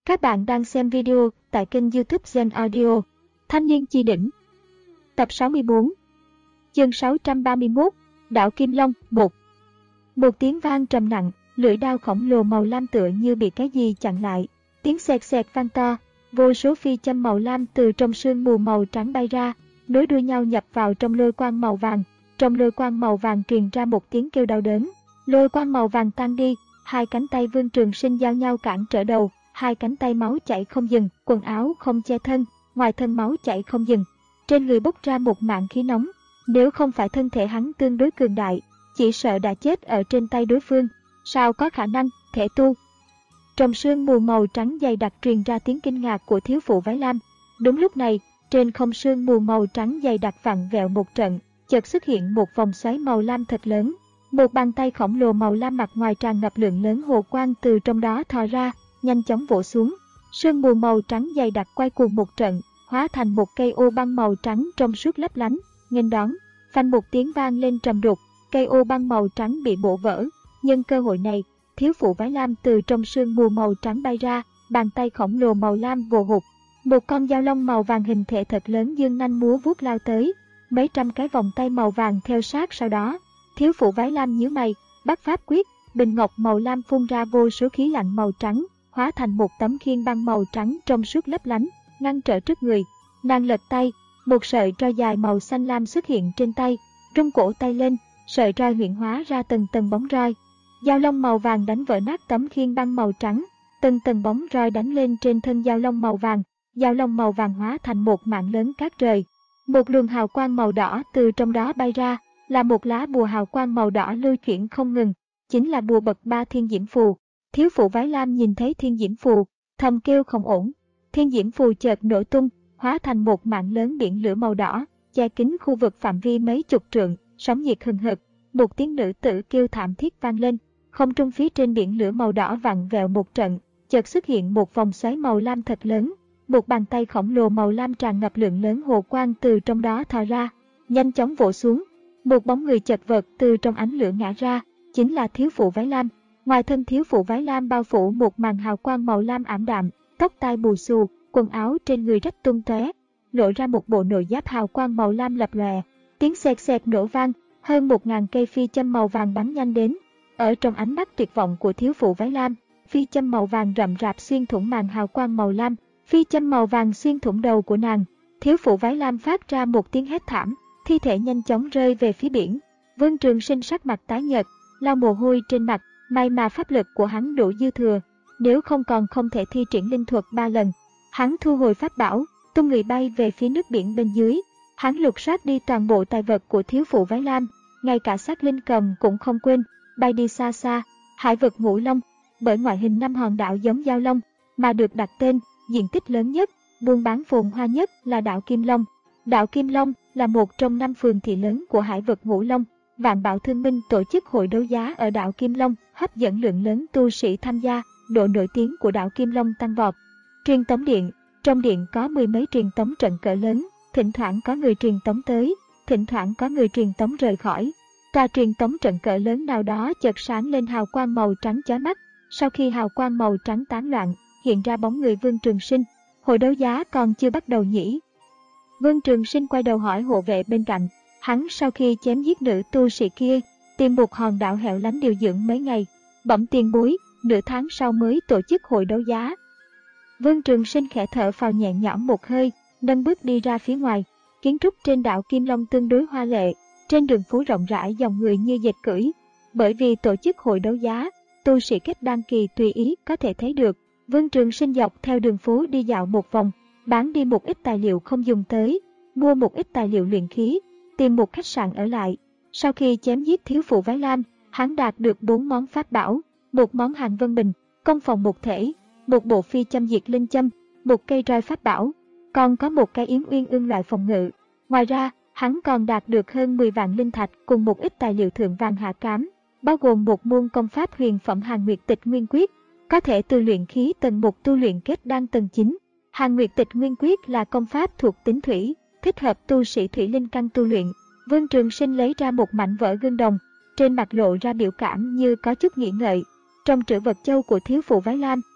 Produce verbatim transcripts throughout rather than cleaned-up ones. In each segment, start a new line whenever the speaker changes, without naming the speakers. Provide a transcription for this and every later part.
Các bạn đang xem video tại kênh YouTube Zen Audio. Thanh niên chi đỉnh. Tập sáu mươi tư. Chương sáu trăm ba mươi mốt. Đảo Kim Long một. Một tiếng vang trầm nặng, lưỡi đao khổng lồ màu lam tựa như bị cái gì chặn lại. Tiếng xẹt xẹt vang to, vô số phi châm màu lam từ trong sương mù màu trắng bay ra, nối đuôi nhau nhập vào trong lôi quang màu vàng. Trong lôi quang màu vàng truyền ra một tiếng kêu đau đớn. Lôi quang màu vàng tan đi, hai cánh tay Vương Trường Sinh giao nhau cản trở đầu. Hai cánh tay máu chảy không dừng, quần áo không che thân, ngoài thân máu chảy không dừng. Trên người bốc ra một mảng khí nóng. Nếu không phải thân thể hắn tương đối cường đại, chỉ sợ đã chết ở trên tay đối phương. Sao có khả năng, thể tu? Trong sương mù màu trắng dày đặc truyền ra tiếng kinh ngạc của thiếu phụ váy lam. Đúng lúc này, trên không sương mù màu trắng dày đặc vặn vẹo một trận, chợt xuất hiện một vòng xoáy màu lam thật lớn. Một bàn tay khổng lồ màu lam mặt ngoài tràn ngập lượng lớn hồ quang từ trong đó thò ra, nhanh chóng vỗ xuống. Sương mù màu trắng dày đặc quay cuồng một trận, hóa thành một cây ô băng màu trắng trong suốt lấp lánh, nghênh đón. Phanh một tiếng vang lên trầm đục, cây ô băng màu trắng bị bổ vỡ. Nhân cơ hội này, thiếu phụ váy lam từ trong sương mù màu trắng bay ra, bàn tay khổng lồ màu lam vồ hụt. Một con dao long màu vàng hình thể thật lớn dương nanh múa vuốt lao tới, mấy trăm cái vòng tay màu vàng theo sát sau đó. Thiếu phụ váy lam nhíu mày, bắt pháp quyết, bình ngọc màu lam phun ra vô số khí lạnh màu trắng, hóa thành một tấm khiên băng màu trắng trong suốt lấp lánh, ngăn trở trước người. Nàng lật tay, một sợi roi dài màu xanh lam xuất hiện trên tay, rung cổ tay lên, sợi roi huyễn hóa ra từng tầng bóng roi. Dao long màu vàng đánh vỡ nát tấm khiên băng màu trắng, từng tầng bóng roi đánh lên trên thân dao long màu vàng. Dao long màu vàng hóa thành một mảng lớn cát trời. Một luồng hào quang màu đỏ từ trong đó bay ra, là một lá bùa hào quang màu đỏ lưu chuyển không ngừng, chính là bùa bậc ba thiên diễm phù. Thiếu phụ váy lam nhìn thấy thiên diễm phù, thầm kêu không ổn. Thiên diễm phù chợt nổ tung, hóa thành một mảng lớn biển lửa màu đỏ, che kín khu vực phạm vi mấy chục trượng, sóng nhiệt hừng hực. Một tiếng nữ tử kêu thảm thiết vang lên, không trung phía trên biển lửa màu đỏ vặn vẹo một trận, chợt xuất hiện một vòng xoáy màu lam thật lớn. Một bàn tay khổng lồ màu lam tràn ngập lượng lớn hồ quang từ trong đó thò ra, nhanh chóng vỗ xuống. Một bóng người chật vật từ trong ánh lửa ngã ra, chính là thiếu phụ váy lam. Ngoài thân thiếu phụ váy lam bao phủ một màn hào quang màu lam ảm đạm, tóc tai bù xù, quần áo trên người rách tung tóe, lộ ra một bộ nội giáp hào quang màu lam lập lòe. Tiếng xẹt xẹt nổ vang, hơn một ngàn cây phi châm màu vàng bắn nhanh đến. Ở trong ánh mắt tuyệt vọng của thiếu phụ váy lam, phi châm màu vàng rậm rạp xuyên thủng màn hào quang màu lam, phi châm màu vàng xuyên thủng đầu của nàng. Thiếu phụ váy lam phát ra một tiếng hét thảm, thi thể nhanh chóng rơi về phía biển. Vương Trường Sinh sắc mặt tái nhợt, lau mồ hôi trên mặt. May mà pháp lực của hắn đủ dư thừa, nếu không còn không thể thi triển linh thuật ba lần. Hắn thu hồi pháp bảo, tung người bay về phía nước biển bên dưới. Hắn lục soát đi toàn bộ tài vật của thiếu phụ váy lam, ngay cả xác linh cầm cũng không quên, bay đi xa xa. Hải vực Ngũ Long, bởi ngoại hình năm hòn đảo giống giao long mà được đặt tên, diện tích lớn nhất, buôn bán phồn hoa nhất là đảo Kim Long. Đảo Kim Long là một trong năm phường thị lớn của hải vực Ngũ Long. Vạn Bảo Thương Minh tổ chức hội đấu giá ở đảo Kim Long, hấp dẫn lượng lớn tu sĩ tham gia, độ nổi tiếng của đảo Kim Long tăng vọt. Truyền tống điện, trong điện có mười mấy truyền tống trận cỡ lớn, thỉnh thoảng có người truyền tống tới, thỉnh thoảng có người truyền tống rời khỏi. Tòa truyền tống trận cỡ lớn nào đó chợt sáng lên hào quang màu trắng chói mắt, sau khi hào quang màu trắng tán loạn, hiện ra bóng người Vương Trường Sinh. Hội đấu giá còn chưa bắt đầu nhỉ? Vương Trường Sinh quay đầu hỏi hộ vệ bên cạnh. Hắn sau khi chém giết nữ tu sĩ kia, tìm một hòn đảo hẻo lánh điều dưỡng mấy ngày, bẩm tiền bối, nửa tháng sau mới tổ chức hội đấu giá. Vương Trường Sinh khẽ thở phào nhẹ nhõm một hơi, nâng bước đi ra phía ngoài. Kiến trúc trên đảo Kim Long tương đối hoa lệ, trên đường phố rộng rãi dòng người như dệt cưỡi. Bởi vì tổ chức hội đấu giá, tu sĩ kết đăng kỳ tùy ý có thể thấy được. Vương Trường Sinh dọc theo đường phố đi dạo một vòng, bán đi một ít tài liệu không dùng tới, mua một ít tài liệu luyện khí, tìm một khách sạn ở lại. Sau khi chém giết thiếu phụ váy lam, hắn đạt được bốn món pháp bảo, một món hàng vân bình, công phòng một thể, một bộ phi châm diệt linh châm, một cây roi pháp bảo, còn có một cái yếm uyên ương loại phòng ngự. Ngoài ra, hắn còn đạt được hơn mười vạn linh thạch cùng một ít tài liệu thượng vàng hạ cám, bao gồm một môn công pháp huyền phẩm Hàn Nguyệt Tịch Nguyên Quyết, có thể từ luyện khí tầng một tu luyện kết đan tầng chín. Hàn Nguyệt Tịch Nguyên Quyết là công pháp thuộc tính thủy, thích hợp tu sĩ thủy linh căn tu luyện. Vương Trường Sinh lấy ra một mảnh vỡ gương đồng, trên mặt lộ ra biểu cảm như có chút nghĩ ngợi. Trong trữ vật châu của thiếu phụ váy lam,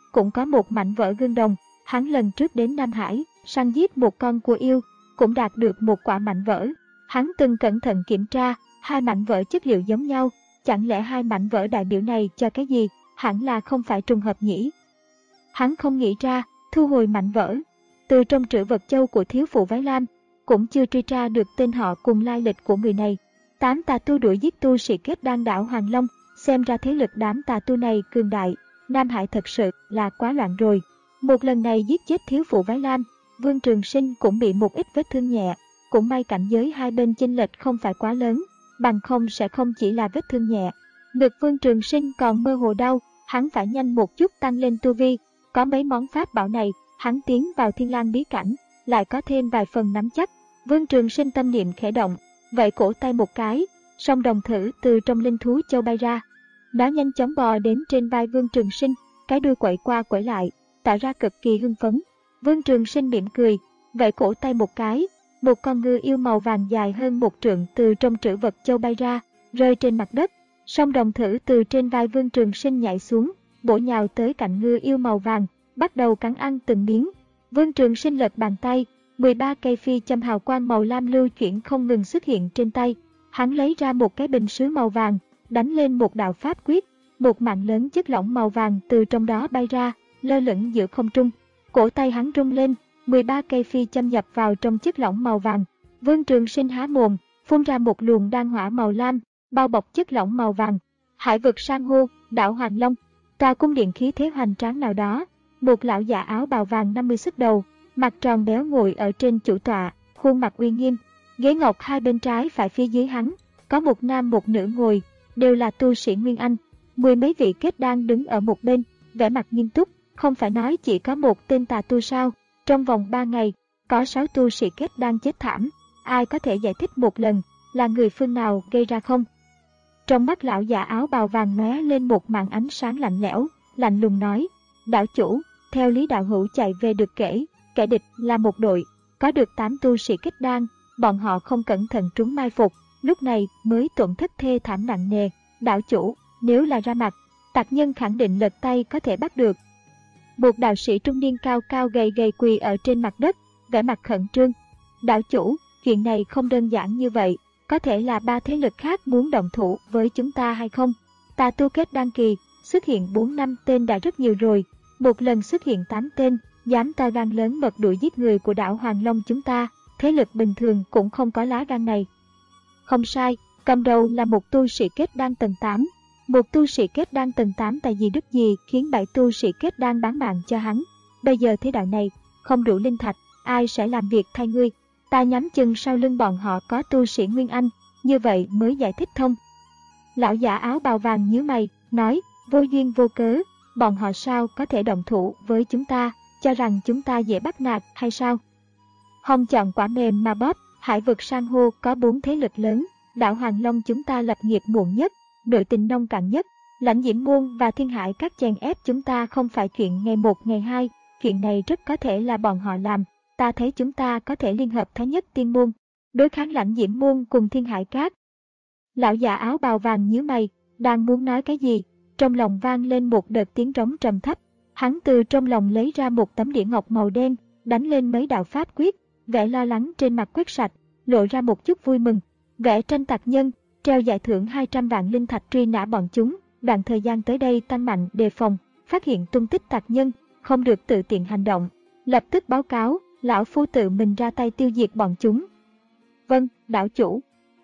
cũng có một mảnh vỡ gương đồng. Hắn lần trước đến Nam Hải, săn giết một con cua yêu, cũng đạt được một quả mảnh vỡ. Hắn từng cẩn thận kiểm tra, hai mảnh vỡ chất liệu giống nhau, chẳng lẽ hai mảnh vỡ đại biểu này cho cái gì, hẳn là không phải trùng hợp nhỉ. Hắn không nghĩ ra, thu hồi mảnh vỡ. Từ trong trữ vật châu của thiếu phụ váy lam, cũng chưa truy tra được tên họ cùng lai lịch của người này. Tám tà tu đuổi giết tu sĩ kết đan đảo Hoàng Long, xem ra thế lực đám tà tu này cường đại. Nam Hải thật sự là quá loạn rồi. Một lần này giết chết thiếu phụ váy lam, Vương Trường Sinh cũng bị một ít vết thương nhẹ. Cũng may cảnh giới hai bên chênh lệch không phải quá lớn, bằng không sẽ không chỉ là vết thương nhẹ. Ngực Vương Trường Sinh còn mơ hồ đau, hắn phải nhanh một chút tăng lên tu vi. Có mấy món pháp bảo này, hắn tiến vào Thiên Lang bí cảnh, lại có thêm vài phần nắm chắc. Vương Trường Sinh tâm niệm khẽ động, vậy cổ tay một cái, song đồng thử từ trong linh thú châu bay ra. Nó nhanh chóng bò đến trên vai Vương Trường Sinh, cái đuôi quẩy qua quẩy lại, tỏ ra cực kỳ hưng phấn. Vương Trường Sinh mỉm cười, vậy cổ tay một cái, một con ngư yêu màu vàng dài hơn một trượng từ trong trữ vật châu bay ra, rơi trên mặt đất. Song đồng thử từ trên vai Vương Trường Sinh nhảy xuống, bổ nhào tới cạnh ngư yêu màu vàng, bắt đầu cắn ăn từng miếng. Vương Trường Sinh lật bàn tay, mười ba cây phi châm hào quang màu lam lưu chuyển không ngừng xuất hiện trên tay. Hắn lấy ra một cái bình sứ màu vàng, đánh lên một đạo pháp quyết, một mạng lớn chất lỏng màu vàng từ trong đó bay ra, lơ lửng giữa không trung. Cổ tay hắn rung lên, mười ba cây phi châm nhập vào trong chất lỏng màu vàng. Vương Trường Sinh há mồm, phun ra một luồng đan hỏa màu lam, bao bọc chất lỏng màu vàng. Hải vực san hô, đảo Hoàng Long, tòa cung điện khí thế hoành tráng nào đó. Một lão già áo bào vàng năm mươi sức đầu, mặt tròn béo ngồi ở trên chủ tọa, khuôn mặt uy nghiêm. Ghế ngọc hai bên trái phải phía dưới hắn, có một nam một nữ ngồi, đều là tu sĩ Nguyên Anh. Mười mấy vị kết đan đứng ở một bên, vẻ mặt nghiêm túc. Không phải nói chỉ có một tên tà tu sao? Trong vòng ba ngày, có sáu tu sĩ kết đan chết thảm. Ai có thể giải thích một lần là người phương nào gây ra không? Trong mắt lão già áo bào vàng lóe lên một màn ánh sáng lạnh lẽo, lạnh lùng nói: Đạo chủ, theo lý đạo hữu chạy về được kể, kẻ địch là một đội, có được tám tu sĩ kết đan, bọn họ không cẩn thận trúng mai phục, lúc này mới tổn thất thê thảm nặng nề. Đạo chủ, nếu là ra mặt, tặc nhân khẳng định lật tay có thể bắt được. Một đạo sĩ trung niên cao cao gầy gầy quỳ ở trên mặt đất, vẻ mặt khẩn trương. Đạo chủ, chuyện này không đơn giản như vậy, có thể là ba thế lực khác muốn động thủ với chúng ta hay không? Tà tu kết đan kỳ, xuất hiện bốn năm tên đã rất nhiều rồi, một lần xuất hiện tám tên, dám to gan lớn mật đuổi giết người của đảo Hoàng Long chúng ta, thế lực bình thường cũng không có lá gan này. Không sai, cầm đầu là một tu sĩ kết đan tầng tám. Một tu sĩ kết đan tầng tám tại gì đức gì khiến bảy tu sĩ kết đan bán mạng cho hắn. Bây giờ thế đạo này, không đủ linh thạch, ai sẽ làm việc thay ngươi? Ta nhắm chừng sau lưng bọn họ có tu sĩ Nguyên Anh, như vậy mới giải thích thông. Lão giả áo bào vàng nhíu mày, nói, vô duyên vô cớ, bọn họ sao có thể động thủ với chúng ta, cho rằng chúng ta dễ bắt nạt hay sao? Hồng chọn quả mềm mà bóp, hải vực san hô có bốn thế lực lớn, đảo Hoàng Long chúng ta lập nghiệp muộn nhất, nội tình nông cạn nhất, Lãnh Diễm Môn và Thiên Hải các chèn ép chúng ta không phải chuyện ngày một ngày hai, chuyện này rất có thể là bọn họ làm. Ta thấy chúng ta có thể liên hợp Thái Nhất Tiên Môn, đối kháng Lãnh Diễm Môn cùng Thiên Hải Các. Lão già áo bào vàng nhíu mày, đang muốn nói cái gì, trong lòng vang lên một đợt tiếng trống trầm thấp. Hắn từ trong lòng lấy ra một tấm đĩa ngọc màu đen, đánh lên mấy đạo pháp quyết, vẻ lo lắng trên mặt quét sạch, lộ ra một chút vui mừng. Vẽ tranh tặc nhân, treo giải thưởng hai trăm vạn linh thạch truy nã bọn chúng, đoạn thời gian tới đây tăng mạnh đề phòng, phát hiện tung tích tặc nhân, không được tự tiện hành động. Lập tức báo cáo, lão phu tự mình ra tay tiêu diệt bọn chúng. Vâng, đảo chủ.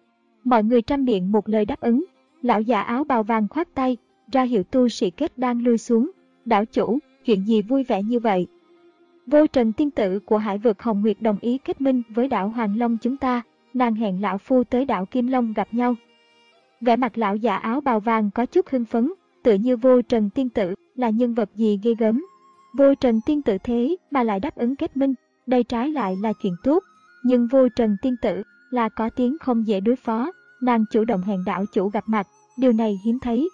Mọi người trăm miệng một lời đáp ứng. Lão già áo bào vàng khoát tay, ra hiệu tu sĩ kết đan lui xuống. Đảo chủ, chuyện gì vui vẻ như vậy? Vô Trần tiên tử của hải vực Hồng Nguyệt đồng ý kết minh với đảo Hoàng Long chúng ta, nàng hẹn lão phu tới đảo Kim Long gặp nhau. Vẻ mặt lão già áo bào vàng có chút hưng phấn, tựa như Vô Trần tiên tử là nhân vật gì ghê gớm. Vô Trần tiên tử thế mà lại đáp ứng kết minh, đây trái lại là chuyện tốt. Nhưng Vô Trần tiên tử là có tiếng không dễ đối phó, nàng chủ động hẹn đảo chủ gặp mặt, điều này hiếm thấy.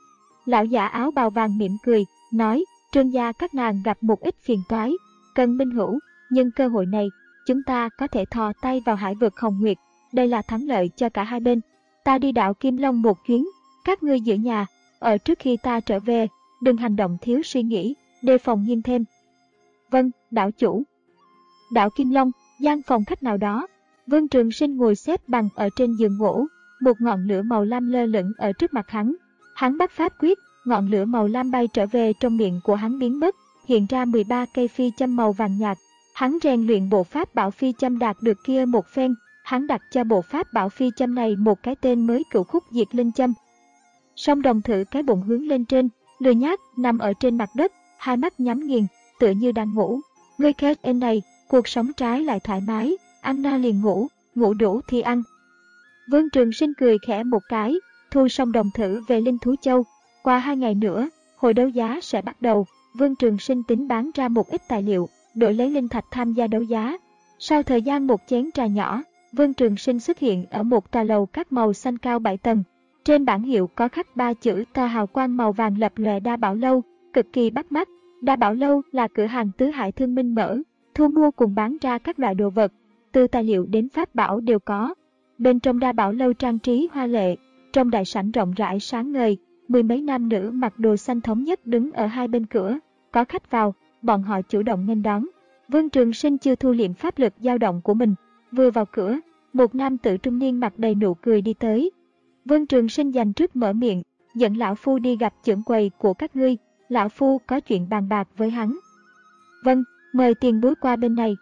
Lão giả áo bào vàng mỉm cười, nói, Trương gia các nàng gặp một ít phiền toái, cần minh hữu, nhưng cơ hội này, chúng ta có thể thò tay vào hải vực Hồng Nguyệt, đây là thắng lợi cho cả hai bên. Ta đi đảo Kim Long một chuyến, các ngươi giữ nhà, ở trước khi ta trở về, đừng hành động thiếu suy nghĩ. đề phòng nghiêm thêm. Vâng, đảo chủ. Đảo Kim Long, gian phòng khách nào đó. Vương Trường Sinh ngồi xếp bằng ở trên giường gỗ, một ngọn lửa màu lam lơ lửng ở trước mặt hắn. Hắn bắt pháp quyết, ngọn lửa màu lam bay trở về trong miệng của hắn biến mất, hiện ra mười ba cây phi châm màu vàng nhạt. Hắn rèn luyện bộ pháp bảo phi châm đạt được kia một phen, hắn đặt cho bộ pháp bảo phi châm này một cái tên mới, Cửu Khúc Diệt Linh Châm. Song đồng thử cái bụng hướng lên trên, lười nhác nằm ở trên mặt đất, hai mắt nhắm nghiền, tựa như đang ngủ. Ngươi khét em này, cuộc sống trái lại thoải mái, ăn no liền ngủ, ngủ đủ thì ăn. Vương Trường Sinh cười khẽ một cái, thu xong đồng thử về Linh Thú Châu. Qua hai ngày nữa, hội đấu giá sẽ bắt đầu. Vương Trường Sinh tính bán ra một ít tài liệu, đổi lấy linh thạch tham gia đấu giá. Sau thời gian một chén trà nhỏ, Vương Trường Sinh xuất hiện ở một tòa lầu các màu xanh cao bảy tầng. Trên bảng hiệu có khắc ba chữ to hào quang màu vàng lập lòe: Đa Bảo Lâu, cực kỳ bắt mắt. Đa Bảo Lâu là cửa hàng tứ hải thương minh mở, thu mua cùng bán ra các loại đồ vật, từ tài liệu đến pháp bảo đều có. Bên trong Đa Bảo Lâu trang trí hoa lệ, trong đại sảnh rộng rãi sáng ngời, mười mấy nam nữ mặc đồ xanh thống nhất đứng ở hai bên cửa. Có khách vào, bọn họ chủ động nghênh đón. Vương Trường Sinh chưa thu liệm pháp lực dao động của mình, vừa vào cửa, một nam tử trung niên mặt đầy nụ cười đi tới. Vương Trường Sinh dành trước mở miệng, dẫn lão phu đi gặp trưởng quầy của các ngươi, lão phu có chuyện bàn bạc với hắn. Vâng, mời tiền bối qua bên này.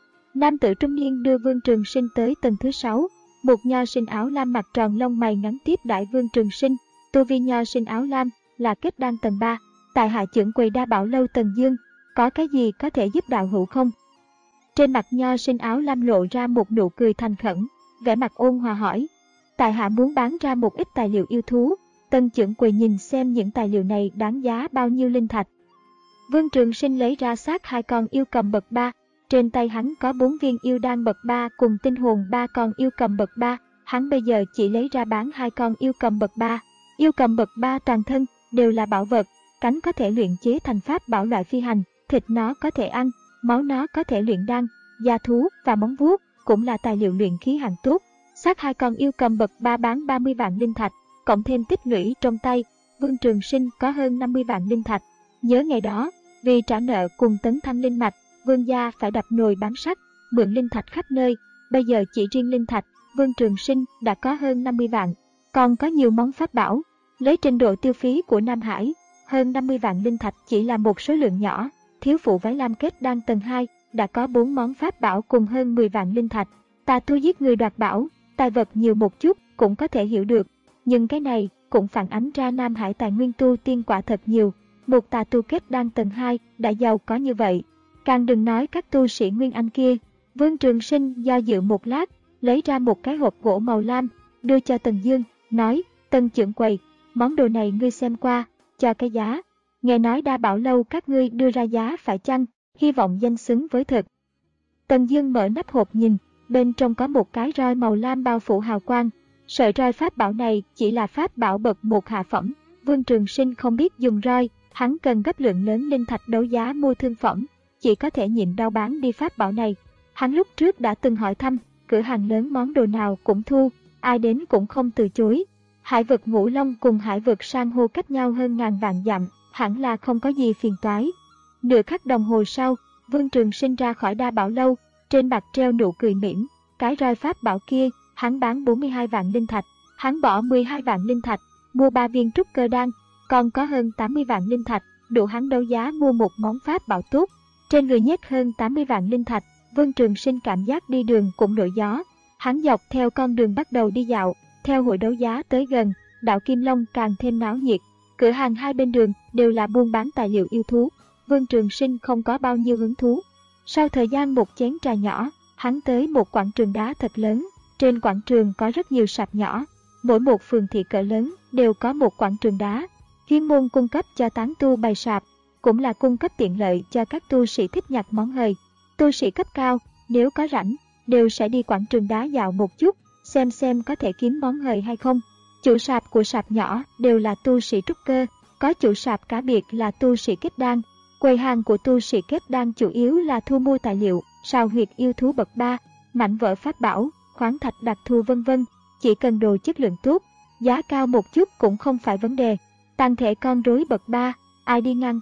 Nam tử trung niên đưa Vương Trường Sinh tới tầng thứ sáu, một nho sinh áo lam mặt tròn lông mày ngắn tiếp đãi Vương Trường Sinh. Tu vi nho sinh áo lam là kết đan tầng ba, tại hạ trưởng quầy Đa Bảo Lâu Tần Dương, có cái gì có thể giúp đạo hữu không? Trên mặt nho sinh áo lam lộ ra một nụ cười thành khẩn, vẻ mặt ôn hòa hỏi. Tại hạ muốn bán ra một ít tài liệu yêu thú, Tần trưởng quầy nhìn xem những tài liệu này đáng giá bao nhiêu linh thạch. Vương Trường Sinh lấy ra xác hai con yêu cầm bậc ba, trên tay hắn có bốn viên yêu đan bậc ba cùng tinh hồn ba con yêu cầm bậc ba, hắn bây giờ chỉ lấy ra bán hai con yêu cầm bậc ba. Yêu cầm bậc ba toàn thân đều là bảo vật, cánh có thể luyện chế thành pháp bảo loại phi hành, thịt nó có thể ăn, máu nó có thể luyện đan, da thú và móng vuốt cũng là tài liệu luyện khí hạng tốt. Xác hai con yêu cầm bậc ba bán ba mươi vạn linh thạch, cộng thêm tích lũy trong tay, Vương Trường Sinh có hơn năm mươi vạn linh thạch. Nhớ ngày đó, vì trả nợ cùng tấn thăng linh mạch, Vương gia phải đập nồi bán sắt, mượn linh thạch khắp nơi. Bây giờ chỉ riêng linh thạch, Vương Trường Sinh đã có hơn năm mươi vạn, còn có nhiều món pháp bảo. Lấy trình độ tiêu phí của Nam Hải, hơn năm mươi vạn linh thạch chỉ là một số lượng nhỏ. Thiếu phụ váy lam kết đan tầng hai đã có bốn món pháp bảo cùng hơn mười vạn linh thạch. Tà tu giết người đoạt bảo, tài vật nhiều một chút cũng có thể hiểu được, nhưng cái này cũng phản ánh ra Nam Hải tài nguyên tu tiên quả thật nhiều. Một tà tu kết đan tầng hai đã giàu có như vậy, càng đừng nói các tu sĩ Nguyên Anh kia. Vương Trường Sinh do dự một lát, lấy ra một cái hộp gỗ màu lam, đưa cho Tần Dương, nói: Tần trưởng quầy, món đồ này ngươi xem qua, cho cái giá. Nghe nói Đa Bảo Lâu các ngươi đưa ra giá phải chăng, hy vọng danh xứng với thực. Tần Dương mở nắp hộp nhìn, bên trong có một cái roi màu lam bao phủ hào quang. Sợi roi pháp bảo này chỉ là pháp bảo bậc một hạ phẩm. Vương Trường Sinh không biết dùng roi, hắn cần gấp lượng lớn linh thạch đấu giá mua thương phẩm, chỉ có thể nhịn đau bán đi pháp bảo này. Hắn lúc trước đã từng hỏi thăm, cửa hàng lớn món đồ nào cũng thu, ai đến cũng không từ chối. Hải vực Ngũ Long cùng hải vực San hô cách nhau hơn ngàn vạn dặm, hẳn là không có gì phiền toái. Nửa khắc đồng hồ sau, Vương Trường Sinh ra khỏi Đa Bảo Lâu, trên mặt treo nụ cười mỉm. Cái roi pháp bảo kia, hắn bán bốn mươi hai vạn linh thạch, hắn bỏ mười hai vạn linh thạch, mua ba viên trúc cơ đan, còn có hơn tám mươi vạn linh thạch, đủ hắn đấu giá mua một món pháp bảo tốt. Trên người nhét hơn tám mươi vạn linh thạch, Vương Trường Sinh cảm giác đi đường cũng nổi gió. Hắn dọc theo con đường bắt đầu đi dạo, theo hội đấu giá tới gần, đảo Kim Long càng thêm náo nhiệt. Cửa hàng hai bên đường đều là buôn bán tài liệu yêu thú. Vương Trường Sinh không có bao nhiêu hứng thú. Sau thời gian một chén trà nhỏ, hắn tới một quảng trường đá thật lớn. Trên quảng trường có rất nhiều sạp nhỏ, mỗi một phường thị cỡ lớn đều có một quảng trường đá. Chuyên môn cung cấp cho tán tu bày sạp, cũng là cung cấp tiện lợi cho các tu sĩ thích nhặt món hời. Tu sĩ cấp cao, nếu có rảnh, đều sẽ đi quảng trường đá dạo một chút, xem xem có thể kiếm món hời hay không. Chủ sạp của sạp nhỏ đều là tu sĩ trúc cơ, có chủ sạp cá biệt là tu sĩ kết đan. Quầy hàng của tu sĩ kết đan chủ yếu là thu mua tài liệu, sào huyệt yêu thú bậc ba, mảnh vỡ pháp bảo, khoáng thạch đặc thù vân vân. Chỉ cần đồ chất lượng tốt, giá cao một chút cũng không phải vấn đề. Tàn thể con rối bậc ba, ai đi ngang qua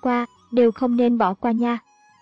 đều không nên bỏ qua nha.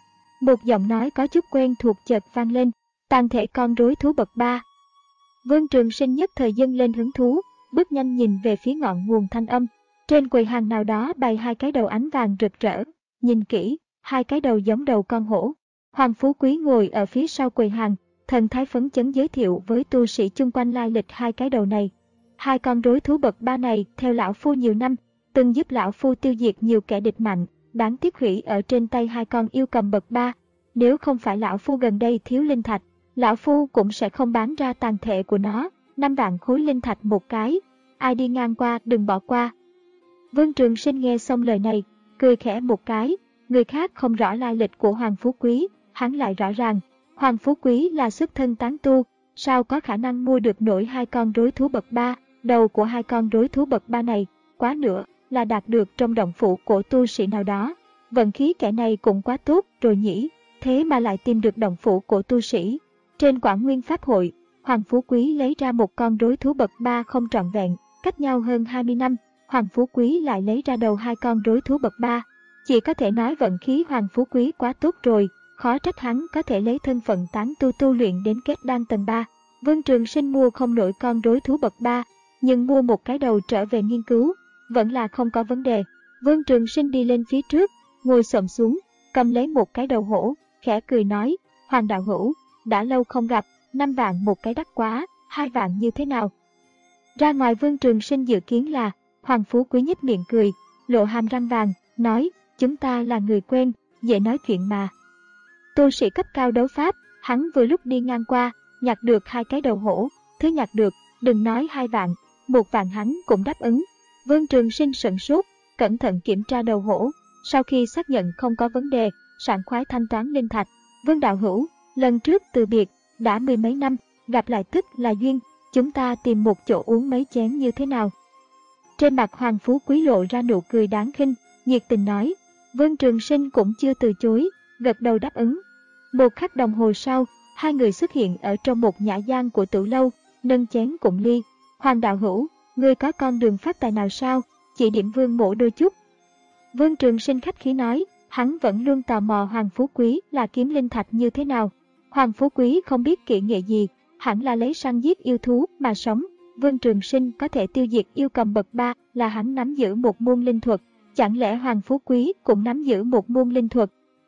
Một giọng nói có chút quen thuộc chợt vang lên, tàn thể con rối thú bậc ba. Vương Trường Sinh nhất thời dâng lên hứng thú, bước nhanh nhìn về phía ngọn nguồn thanh âm. Trên quầy hàng nào đó bày hai cái đầu ánh vàng rực rỡ, nhìn kỹ, hai cái đầu giống đầu con hổ. Hoàng Phú Quý ngồi ở phía sau quầy hàng, thần thái phấn chấn giới thiệu với tu sĩ chung quanh lai lịch hai cái đầu này. Hai con rối thú bậc ba này theo lão phu nhiều năm, từng giúp lão phu tiêu diệt nhiều kẻ địch mạnh, đáng tiếc hủy ở trên tay hai con yêu cầm bậc ba. Nếu không phải lão phu gần đây thiếu linh thạch, lão phu cũng sẽ không bán ra tàn thể của nó, năm vạn khối linh thạch một cái, ai đi ngang qua đừng bỏ qua. Vương Trường Sinh nghe xong lời này, cười khẽ một cái, người khác không rõ lai lịch của Hoàng Phú Quý, hắn lại rõ ràng, Hoàng Phú Quý là xuất thân tán tu, sao có khả năng mua được nổi hai con rối thú bậc ba, đầu của hai con rối thú bậc ba này, quá nữa là đạt được trong động phủ của tu sĩ nào đó. Vận khí kẻ này cũng quá tốt rồi nhỉ, thế mà lại tìm được động phủ của tu sĩ. Trên Quảng Nguyên Pháp hội, Hoàng Phú Quý lấy ra một con rối thú bậc ba không trọn vẹn, cách nhau hơn hai mươi năm, Hoàng Phú Quý lại lấy ra đầu hai con rối thú bậc ba. Chỉ có thể nói vận khí Hoàng Phú Quý quá tốt rồi, khó trách hắn có thể lấy thân phận tán tu tu luyện đến kết đan tầng ba. Vương Trường Sinh mua không nổi con rối thú bậc ba, nhưng mua một cái đầu trở về nghiên cứu, vẫn là không có vấn đề. Vương Trường Sinh đi lên phía trước, ngồi xổm xuống, cầm lấy một cái đầu hổ, khẽ cười nói, Hoàng đạo hữu, đã lâu không gặp, năm vạn một cái đắt quá, hai vạn như thế nào? Ra ngoài Vương Trường Sinh dự kiến là, Hoàng Phú Quý nhếch miệng cười, lộ hàm răng vàng, nói, chúng ta là người quen, dễ nói chuyện mà. Tu sĩ cấp cao đấu pháp, hắn vừa lúc đi ngang qua, nhặt được hai cái đầu hổ, thứ nhặt được, đừng nói hai vạn, một vạn hắn cũng đáp ứng. Vương Trường Sinh sửng sốt, cẩn thận kiểm tra đầu hổ, sau khi xác nhận không có vấn đề, sảng khoái thanh toán linh thạch. Vương đạo hữu, lần trước từ biệt, đã mười mấy năm, gặp lại tức là duyên, chúng ta tìm một chỗ uống mấy chén như thế nào? Trên mặt Hoàng Phú Quý lộ ra nụ cười đáng khinh, nhiệt tình nói. Vương Trường Sinh cũng chưa từ chối, gật đầu đáp ứng. Một khắc đồng hồ sau, hai người xuất hiện ở trong một nhã gian của tử lâu, nâng chén cùng ly. Hoàng đạo hữu, ngươi có con đường phát tài nào sao? Chỉ điểm Vương mỗ đôi chút. Vương Trường Sinh khách khí nói, hắn vẫn luôn tò mò Hoàng Phú Quý là kiếm linh thạch như thế nào. Hoàng Phú Quý không biết kỹ nghệ gì, hẳn là lấy săn giết yêu thú mà sống. Vương Trường Sinh có thể tiêu diệt yêu cầm bậc ba là hắn nắm giữ một môn linh thuật, chẳng lẽ Hoàng Phú Quý cũng nắm giữ một môn linh thuật?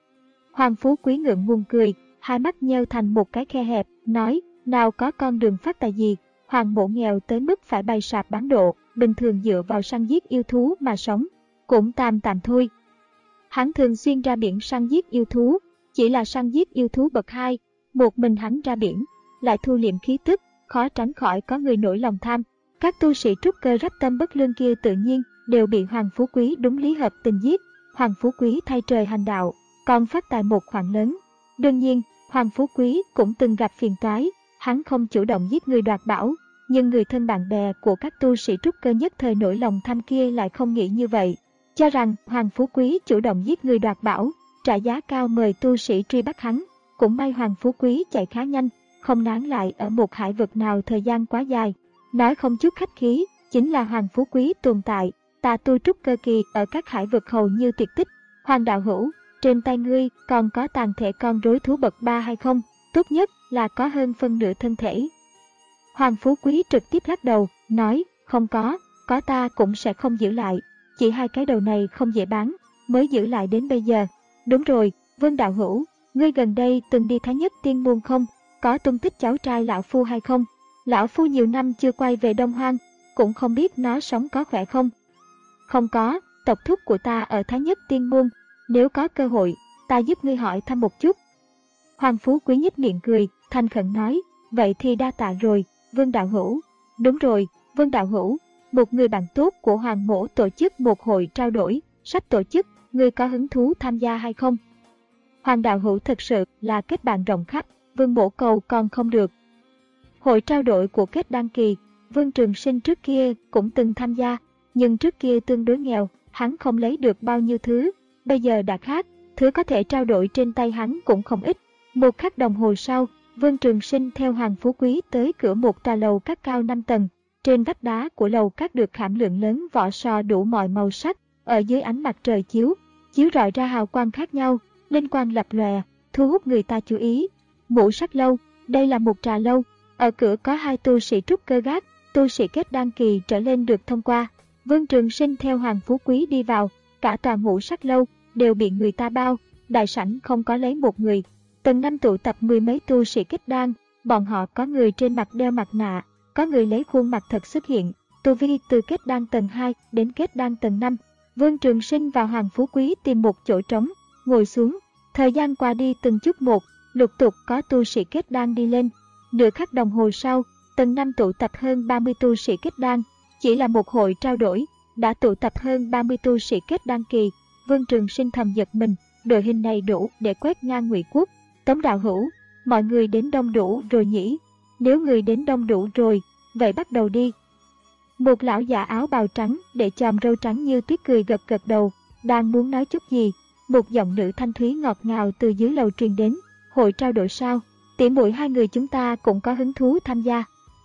Hoàng Phú Quý ngượng ngùng cười, hai mắt nheo thành một cái khe hẹp, nói, nào có con đường phát tài gì, Hoàng mộ nghèo tới mức phải bày sạp bán độ, bình thường dựa vào săn giết yêu thú mà sống, cũng tạm tạm thôi. Hắn thường xuyên ra biển săn giết yêu thú, chỉ là săn giết yêu thú bậc hai, một mình hắn ra biển, lại thu liệm khí tức, khó tránh khỏi có người nổi lòng tham. Các tu sĩ trúc cơ rắp tâm bất lương kia tự nhiên đều bị Hoàng Phú Quý đúng lý hợp tình giết. Hoàng Phú Quý thay trời hành đạo, còn phát tài một khoản lớn. Đương nhiên, Hoàng Phú Quý cũng từng gặp phiền toái, hắn không chủ động giết người đoạt bảo, nhưng người thân bạn bè của các tu sĩ trúc cơ nhất thời nổi lòng tham kia lại không nghĩ như vậy, cho rằng Hoàng Phú Quý chủ động giết người đoạt bảo, trả giá cao mời tu sĩ truy bắt hắn. Cũng may Hoàng Phú Quý chạy khá nhanh, không nán lại ở một hải vực nào thời gian quá dài. Nói không chút khách khí, chính là Hoàng Phú Quý tồn tại, tà tu trúc cơ kỳ ở các hải vực hầu như tuyệt tích. Hoàng đạo hữu, trên tay ngươi còn có tàn thể con rối thú bậc ba hay không? Tốt nhất là có hơn phân nửa thân thể. Hoàng Phú Quý trực tiếp lắc đầu, nói, không có, có ta cũng sẽ không giữ lại. Chỉ hai cái đầu này không dễ bán, mới giữ lại đến bây giờ. Đúng rồi, Vương đạo hữu, ngươi gần đây từng đi Thái Nhất Tiên Môn không? Có tung tích cháu trai lão phu hay không? Lão phu nhiều năm chưa quay về Đông Hoang, cũng không biết nó sống có khỏe không? Không có, tộc thúc của ta ở Thái Nhất Tiên Môn, nếu có cơ hội, ta giúp ngươi hỏi thăm một chút. Hoàng Phú Quý nhếch miệng cười, thành khẩn nói, vậy thì đa tạ rồi, Vương đạo hữu. Đúng rồi, Vương đạo hữu, một người bạn tốt của Hoàng mỗ tổ chức một hội trao đổi, sắp tổ chức, ngươi có hứng thú tham gia hay không? Hoàng đạo hữu thực sự là kết bạn rộng khắp, Vương mỗ cầu còn không được. Hội trao đổi của kết đan kỳ, Vương Trường Sinh trước kia cũng từng tham gia, nhưng trước kia tương đối nghèo, hắn không lấy được bao nhiêu thứ, bây giờ đã khác, thứ có thể trao đổi trên tay hắn cũng không ít. Một khắc đồng hồ sau, Vương Trường Sinh theo Hoàng Phú Quý tới cửa một tòa lầu các cao năm tầng, trên vách đá của lầu các được khảm lượng lớn vỏ sò đủ mọi màu sắc, ở dưới ánh mặt trời chiếu, chiếu rọi ra hào quang khác nhau, linh quang lập lòe, thu hút người ta chú ý. Ngũ sắc lâu, đây là một trà lâu, ở cửa có hai tu sĩ trúc cơ gác, tu sĩ kết đan kỳ trở lên được thông qua. Vương Trường Sinh theo Hoàng Phú Quý đi vào, cả tòa ngũ sắc lâu đều bị người ta bao, đại sảnh không có lấy một người. Tầng năm tụ tập mười mấy tu sĩ kết đan, bọn họ có người trên mặt đeo mặt nạ, có người lấy khuôn mặt thật xuất hiện, tu vi từ kết đan tầng hai đến kết đan tầng năm. Vương Trường Sinh và Hoàng Phú Quý tìm một chỗ trống, ngồi xuống. Thời gian qua đi từng chút một, lục tục có tu sĩ kết đan đi lên. Nửa khắc đồng hồ sau, tầng năm tụ tập hơn ba mươi tu sĩ kết đan. Chỉ là một hội trao đổi, đã tụ tập hơn ba mươi tu sĩ kết đan kỳ. Vương Trường Sinh thầm giật mình, đội hình này đủ để quét ngang Ngụy Quốc. Tống đạo hữu, mọi người đến đông đủ rồi nhỉ? Nếu người đến đông đủ rồi, vậy bắt đầu đi. Một lão già áo bào trắng để chòm râu trắng như tuyết cười gật gật đầu, đang muốn nói chút gì. Một giọng nữ thanh thúy ngọt ngào từ dưới lầu truyền đến. Hội trao đổi sao? Tỉ muội hai người chúng ta cũng có hứng thú tham gia.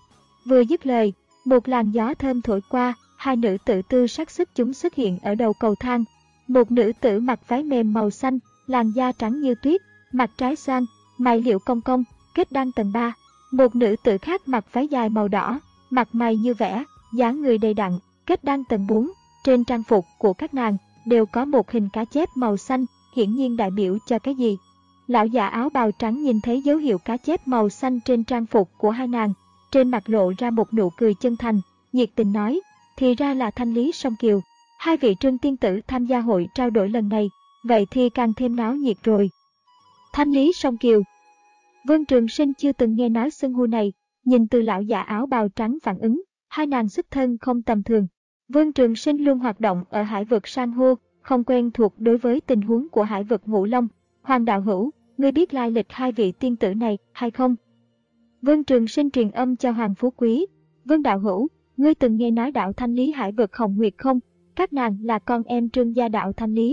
Vừa dứt lời, một làn gió thơm thổi qua, hai nữ tử tư sắc xuất chúng xuất hiện ở đầu cầu thang. Một nữ tử mặc váy mềm màu xanh, làn da trắng như tuyết, mặt trái xoan, mày liễu cong cong, kết đan tầng ba. Một nữ tử khác mặc váy dài màu đỏ, mặt mày như vẽ, dáng người đầy đặn, kết đan tầng bốn. Trên trang phục của các nàng đều có một hình cá chép màu xanh, hiển nhiên đại biểu cho cái gì. Lão già áo bào trắng nhìn thấy dấu hiệu cá chép màu xanh trên trang phục của hai nàng, trên mặt lộ ra một nụ cười chân thành, nhiệt tình nói, thì ra là Thanh Lý Song Kiều. Hai vị Trương tiên tử tham gia hội trao đổi lần này, vậy thì càng thêm náo nhiệt rồi. Thanh Lý Song Kiều. Vương Trường Sinh chưa từng nghe nói xưng hô này, nhìn từ lão già áo bào trắng phản ứng, hai nàng xuất thân không tầm thường. Vương Trường Sinh luôn hoạt động ở hải vực san hô, không quen thuộc đối với tình huống của hải vực Ngũ Long. Hoàng đạo hữu, ngươi biết lai lịch hai vị tiên tử này hay không? Vương Trường Sinh truyền âm cho Hoàng Phú Quý. Vương đạo hữu, ngươi từng nghe nói đạo Thanh Lý hải vực Hồng Nguyệt không? Các nàng là con em Trương gia đạo Thanh Lý.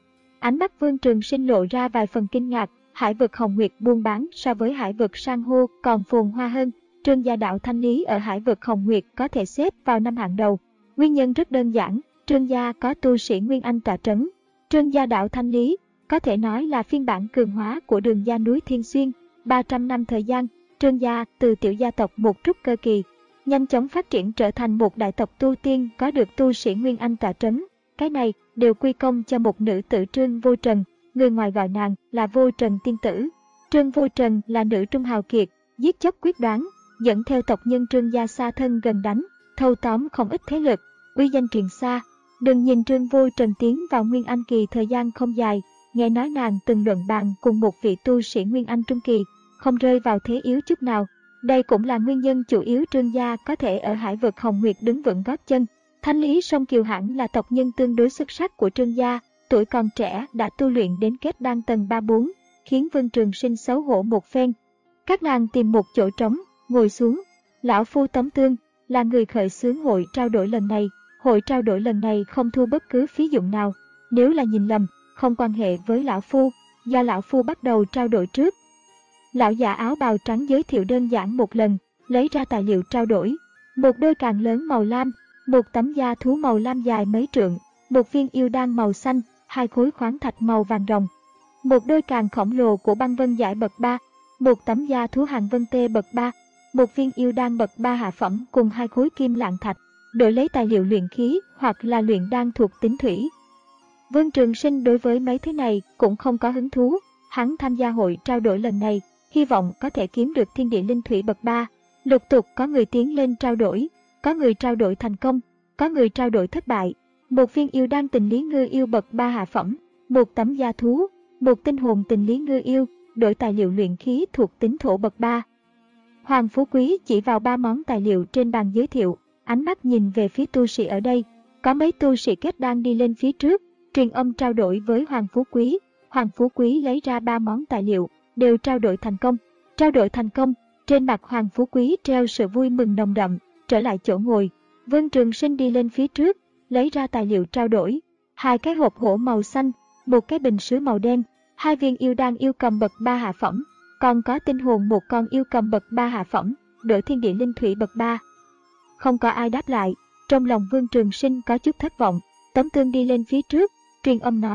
Ánh mắt Vương Trường Sinh lộ ra vài phần kinh ngạc. Hải vực Hồng Nguyệt buôn bán so với hải vực san hô còn phồn hoa hơn. Trương gia đạo Thanh Lý ở hải vực Hồng Nguyệt có thể xếp vào năm hạng đầu. Nguyên nhân rất đơn giản, Trương gia có tu sĩ Nguyên Anh tọa trấn. Trương gia đạo Thanh Lý có thể nói là phiên bản cường hóa của Đường gia núi Thiên Xuyên. ba trăm năm thời gian, Trương gia từ tiểu gia tộc một trúc cơ kỳ, nhanh chóng phát triển trở thành một đại tộc tu tiên có được tu sĩ Nguyên Anh tọa trấn. Cái này đều quy công cho một nữ tử Trương Vô Trần, người ngoài gọi nàng là Vô Trần tiên tử. Trương Vô Trần là nữ trung hào kiệt, giết chóc quyết đoán, dẫn theo tộc nhân Trương gia xa thân gần đánh, thâu tóm không ít thế lực, uy danh truyền xa. Đừng nhìn Trương Vô Trần tiến vào Nguyên Anh kỳ thời gian không dài, nghe nói nàng từng luận bàn cùng một vị tu sĩ Nguyên Anh trung kỳ, không rơi vào thế yếu chút nào. Đây cũng là nguyên nhân chủ yếu Trương gia có thể ở hải vực Hồng Nguyệt đứng vững gót chân. Thanh Lý Song Kiều hẳn là tộc nhân tương đối xuất sắc của Trương gia, tuổi còn trẻ đã tu luyện đến kết đan tầng ba bốn, khiến Vương Trường Sinh xấu hổ một phen. Các nàng tìm một chỗ trống, ngồi xuống. Lão phu Tống Tương là người khởi xướng hội trao đổi lần này. Hội trao đổi lần này không thu bất cứ phí dụng nào. Nếu là nhìn lầm, không quan hệ với lão phu, do lão phu bắt đầu trao đổi trước. Lão già áo bào trắng giới thiệu đơn giản một lần, lấy ra tài liệu trao đổi. Một đôi càng lớn màu lam, một tấm da thú màu lam dài mấy trượng, một viên yêu đan màu xanh, hai khối khoáng thạch màu vàng ròng. Một đôi càng khổng lồ của băng vân giải bậc ba, một tấm da thú hàng vân tê bậc ba, một viên yêu đan bậc ba hạ phẩm cùng hai khối kim lạng thạch. Đổi lấy tài liệu luyện khí hoặc là luyện đan thuộc tính thủy. Vương Trường Sinh đối với mấy thứ này cũng không có hứng thú. Hắn tham gia hội trao đổi lần này, hy vọng có thể kiếm được thiên địa linh thủy bậc ba. Lục tục có người tiến lên trao đổi, có người trao đổi thành công, có người trao đổi thất bại. Một viên yêu đan tình lý ngư yêu bậc ba hạ phẩm, một tấm da thú, một tinh hồn tình lý ngư yêu, đổi tài liệu luyện khí thuộc tính thổ bậc ba. Hoàng Phú Quý chỉ vào ba món tài liệu trên bàn giới thiệu, ánh mắt nhìn về phía tu sĩ ở đây. Có mấy tu sĩ kết đan đi lên phía trước, truyền âm trao đổi với Hoàng Phú Quý. Hoàng Phú Quý lấy ra ba món tài liệu, đều trao đổi thành công. Trao đổi thành công, trên mặt Hoàng Phú Quý treo sự vui mừng nồng đậm, trở lại chỗ ngồi. Vương Trường Sinh đi lên phía trước, lấy ra tài liệu trao đổi. Hai cái hộp gỗ màu xanh, một cái bình sứ màu đen, hai viên yêu đan yêu cầm bậc ba hạ phẩm, còn có tinh hồn một con yêu cầm bậc ba hạ phẩm, đổi thiên địa linh thủy bậc ba. Không có ai đáp lại, trong lòng Vương Trường Sinh có chút thất vọng. Tống Tương đi lên phía trước, truyền âm nói,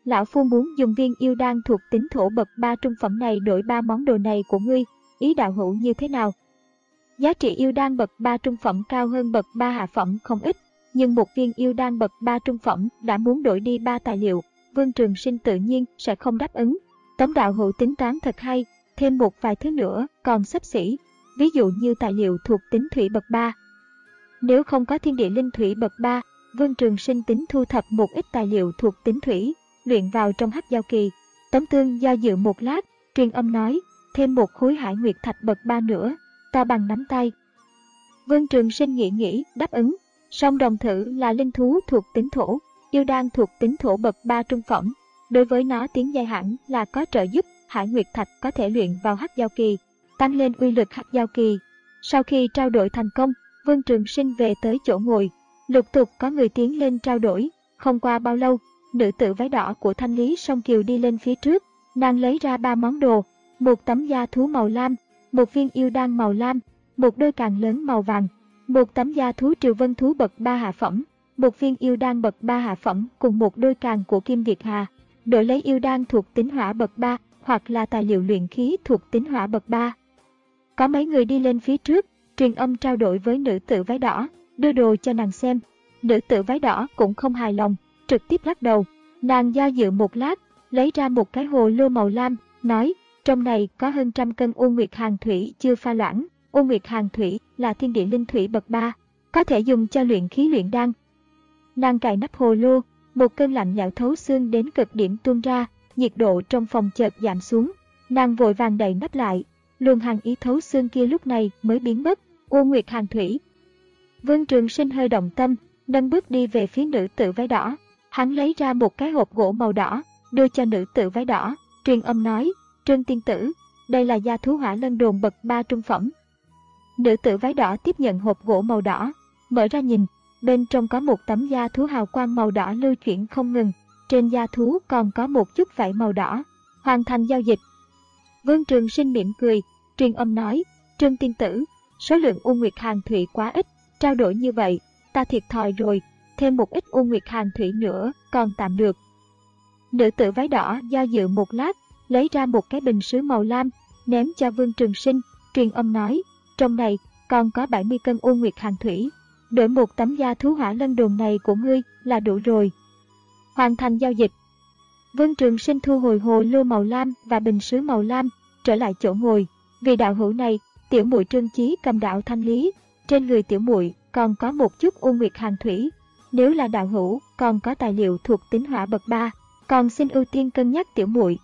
Lão Phu muốn dùng viên yêu đan thuộc tính thổ bậc ba trung phẩm này đổi ba món đồ này của ngươi, ý đạo hữu như thế nào? Giá trị yêu đan bậc ba trung phẩm cao hơn bậc ba hạ phẩm không ít, nhưng một viên yêu đan bậc ba trung phẩm đã muốn đổi đi ba tài liệu, Vương Trường Sinh tự nhiên sẽ không đáp ứng. Tống đạo hữu tính toán thật hay, thêm một vài thứ nữa còn xấp xỉ, ví dụ như tài liệu thuộc tính thủy bậc ba. Nếu không có thiên địa linh thủy bậc ba, Vương Trường Sinh tính thu thập một ít tài liệu thuộc tính thủy, luyện vào trong hắc giao kỳ. Tống Tương do dự một lát, truyền âm nói, thêm một khối hải nguyệt thạch bậc ba nữa, to bằng nắm tay. Vương Trường Sinh nghĩ nghĩ, đáp ứng. Song đồng thử là linh thú thuộc tính thổ, yêu đan thuộc tính thổ bậc ba trung phẩm. Đối với nó tiến giai hẳn là có trợ giúp, hải nguyệt thạch có thể luyện vào hắc giao kỳ, tăng lên uy lực hắc giao kỳ. Sau khi trao đổi thành công, Vương Trường Sinh về tới chỗ ngồi. Lục tục có người tiến lên trao đổi, không qua bao lâu, nữ tử váy đỏ của Thanh Lý Song Kiều đi lên phía trước, nàng lấy ra ba món đồ, một tấm da thú màu lam, một viên yêu đan màu lam, một đôi càng lớn màu vàng, một tấm da thú triều vân thú bậc ba hạ phẩm, một viên yêu đan bậc ba hạ phẩm cùng một đôi càng của Kim Việt Hà. Đổi lấy yêu đan thuộc tính hỏa bậc ba hoặc là tài liệu luyện khí thuộc tính hỏa bậc ba. Có mấy người đi lên phía trước, truyền âm trao đổi với nữ tử váy đỏ, đưa đồ cho nàng xem. Nữ tử váy đỏ cũng không hài lòng, trực tiếp lắc đầu. Nàng do dự một lát, lấy ra một cái hồ lô màu lam, nói, trong này có hơn trăm cân U Nguyệt Hàn Thủy chưa pha loãng. U Nguyệt Hàn Thủy là thiên địa linh thủy bậc ba, có thể dùng cho luyện khí luyện đan. Nàng cài nắp hồ lô, một cơn lạnh lẽo thấu xương đến cực điểm tuôn ra, nhiệt độ trong phòng chợt giảm xuống. Nàng vội vàng đậy nắp lại, luồng hàn ý thấu xương kia lúc này mới biến mất. U Nguyệt Hàn Thủy. Vương Trường Sinh hơi động tâm, nâng bước đi về phía nữ tử váy đỏ. Hắn lấy ra một cái hộp gỗ màu đỏ, đưa cho nữ tử váy đỏ, truyền âm nói, Trương tiên tử, đây là da thú hỏa lân đồn bậc ba trung phẩm. Nữ tử váy đỏ tiếp nhận hộp gỗ màu đỏ, mở ra nhìn, bên trong có một tấm da thú hào quang màu đỏ lưu chuyển không ngừng, trên da thú còn có một chút vảy màu đỏ. Hoàn thành giao dịch. Vương Trường Sinh mỉm cười, truyền âm nói, Trương tiên tử, số lượng U Nguyệt Hàn Thủy quá ít, trao đổi như vậy, ta thiệt thòi rồi, thêm một ít U Nguyệt Hàn Thủy nữa, còn tạm được. Nữ tử váy đỏ do dự một lát, lấy ra một cái bình sứ màu lam, ném cho Vương Trường Sinh, truyền âm nói, trong này còn có bảy mươi cân U Nguyệt Hàn Thủy, đổi một tấm da thú hỏa lân đồn này của ngươi là đủ rồi. Hoàn thành giao dịch. Vương Trường Sinh thu hồi hồ lô màu lam và bình sứ màu lam, trở lại chỗ ngồi. Vì đạo hữu này, tiểu muội Trương Chí cầm đạo Thanh Lý, trên người tiểu muội còn có một chút U Nguyệt Hàn Thủy. Nếu là đạo hữu còn có tài liệu thuộc tính hỏa bậc ba, còn xin ưu tiên cân nhắc tiểu muội.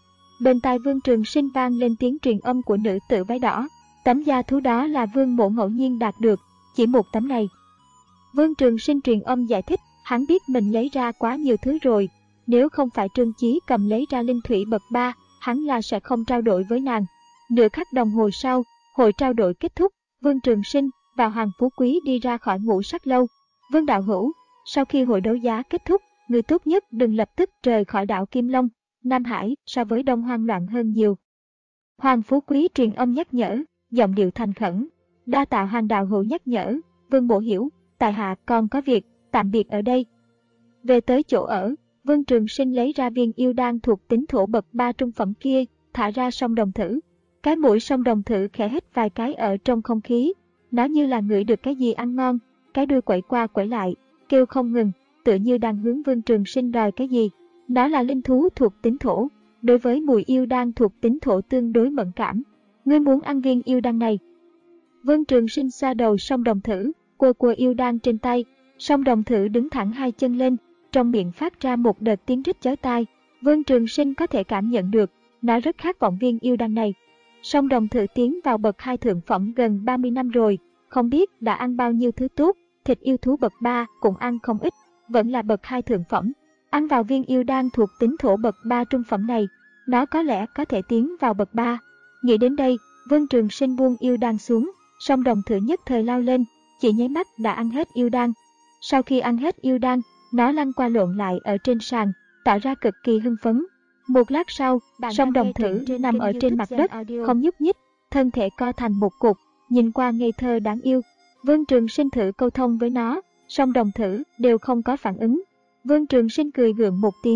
Bên tai Vương Trường Sinh vang lên tiếng truyền âm của nữ tử váy đỏ. Tấm da thú đó là Vương Mộ ngẫu nhiên đạt được, chỉ một tấm này. Vương Trường Sinh truyền âm giải thích, hắn biết mình lấy ra quá nhiều thứ rồi. Nếu không phải Trương Chí cầm lấy ra linh thủy bậc ba, hắn là sẽ không trao đổi với nàng. Nửa khắc đồng hồ sau, hội trao đổi kết thúc, Vương Trường Sinh và Hoàng Phú Quý đi ra khỏi Ngũ Sắc Lâu. Vương đạo hữu, sau khi hội đấu giá kết thúc, người tốt nhất đừng lập tức rời khỏi đảo Kim Long. Nam Hải so với Đông hoang loạn hơn nhiều. Hoàng Phú Quý truyền âm nhắc nhở, giọng điệu thành khẩn. Đa tạ Hoàng đạo hữu nhắc nhở, Vương Bộ hiểu, tại hạ còn có việc, tạm biệt ở đây. Về tới chỗ ở, Vương Trường Sinh lấy ra viên yêu đan thuộc tính thổ bậc ba trung phẩm kia, thả ra sông đồng thử. Cái mũi sông đồng thử khẽ hít vài cái ở trong không khí, nó như là ngửi được cái gì ăn ngon, cái đuôi quẩy qua quẩy lại, kêu không ngừng, tựa như đang hướng Vương Trường Sinh đòi cái gì. Nó là linh thú thuộc tính thổ, đối với mùi yêu đan thuộc tính thổ tương đối mẫn cảm. Ngươi muốn ăn viên yêu đan này? Vương Trường Sinh xoa đầu sông đồng thử, quơ quơ yêu đan trên tay. Sông đồng thử đứng thẳng hai chân lên, trong miệng phát ra một đợt tiếng rít chói tai. Vương Trường Sinh có thể cảm nhận được, nó rất khát vọng viên yêu đan này. Sông đồng thử tiến vào bậc hai thượng phẩm gần ba mươi năm rồi, không biết đã ăn bao nhiêu thứ tốt, thịt yêu thú bậc ba cũng ăn không ít, vẫn là bậc hai thượng phẩm. Ăn vào viên yêu đan thuộc tính thổ bậc ba trung phẩm này, nó có lẽ có thể tiến vào bậc ba. Nghĩ đến đây, Vương Trường Sinh buông yêu đan xuống, song đồng thử nhất thời lao lên, chỉ nháy mắt đã ăn hết yêu đan. Sau khi ăn hết yêu đan, nó lăn qua lộn lại ở trên sàn, tỏ ra cực kỳ hưng phấn. Một lát sau, song đồng thử nằm ở trên mặt đất, không nhúc nhích, thân thể co thành một cục, nhìn qua ngây thơ đáng yêu. Vương Trường Sinh thử câu thông với nó, song đồng thử đều không có phản ứng. Vương Trường Sinh cười gượng một tiếng,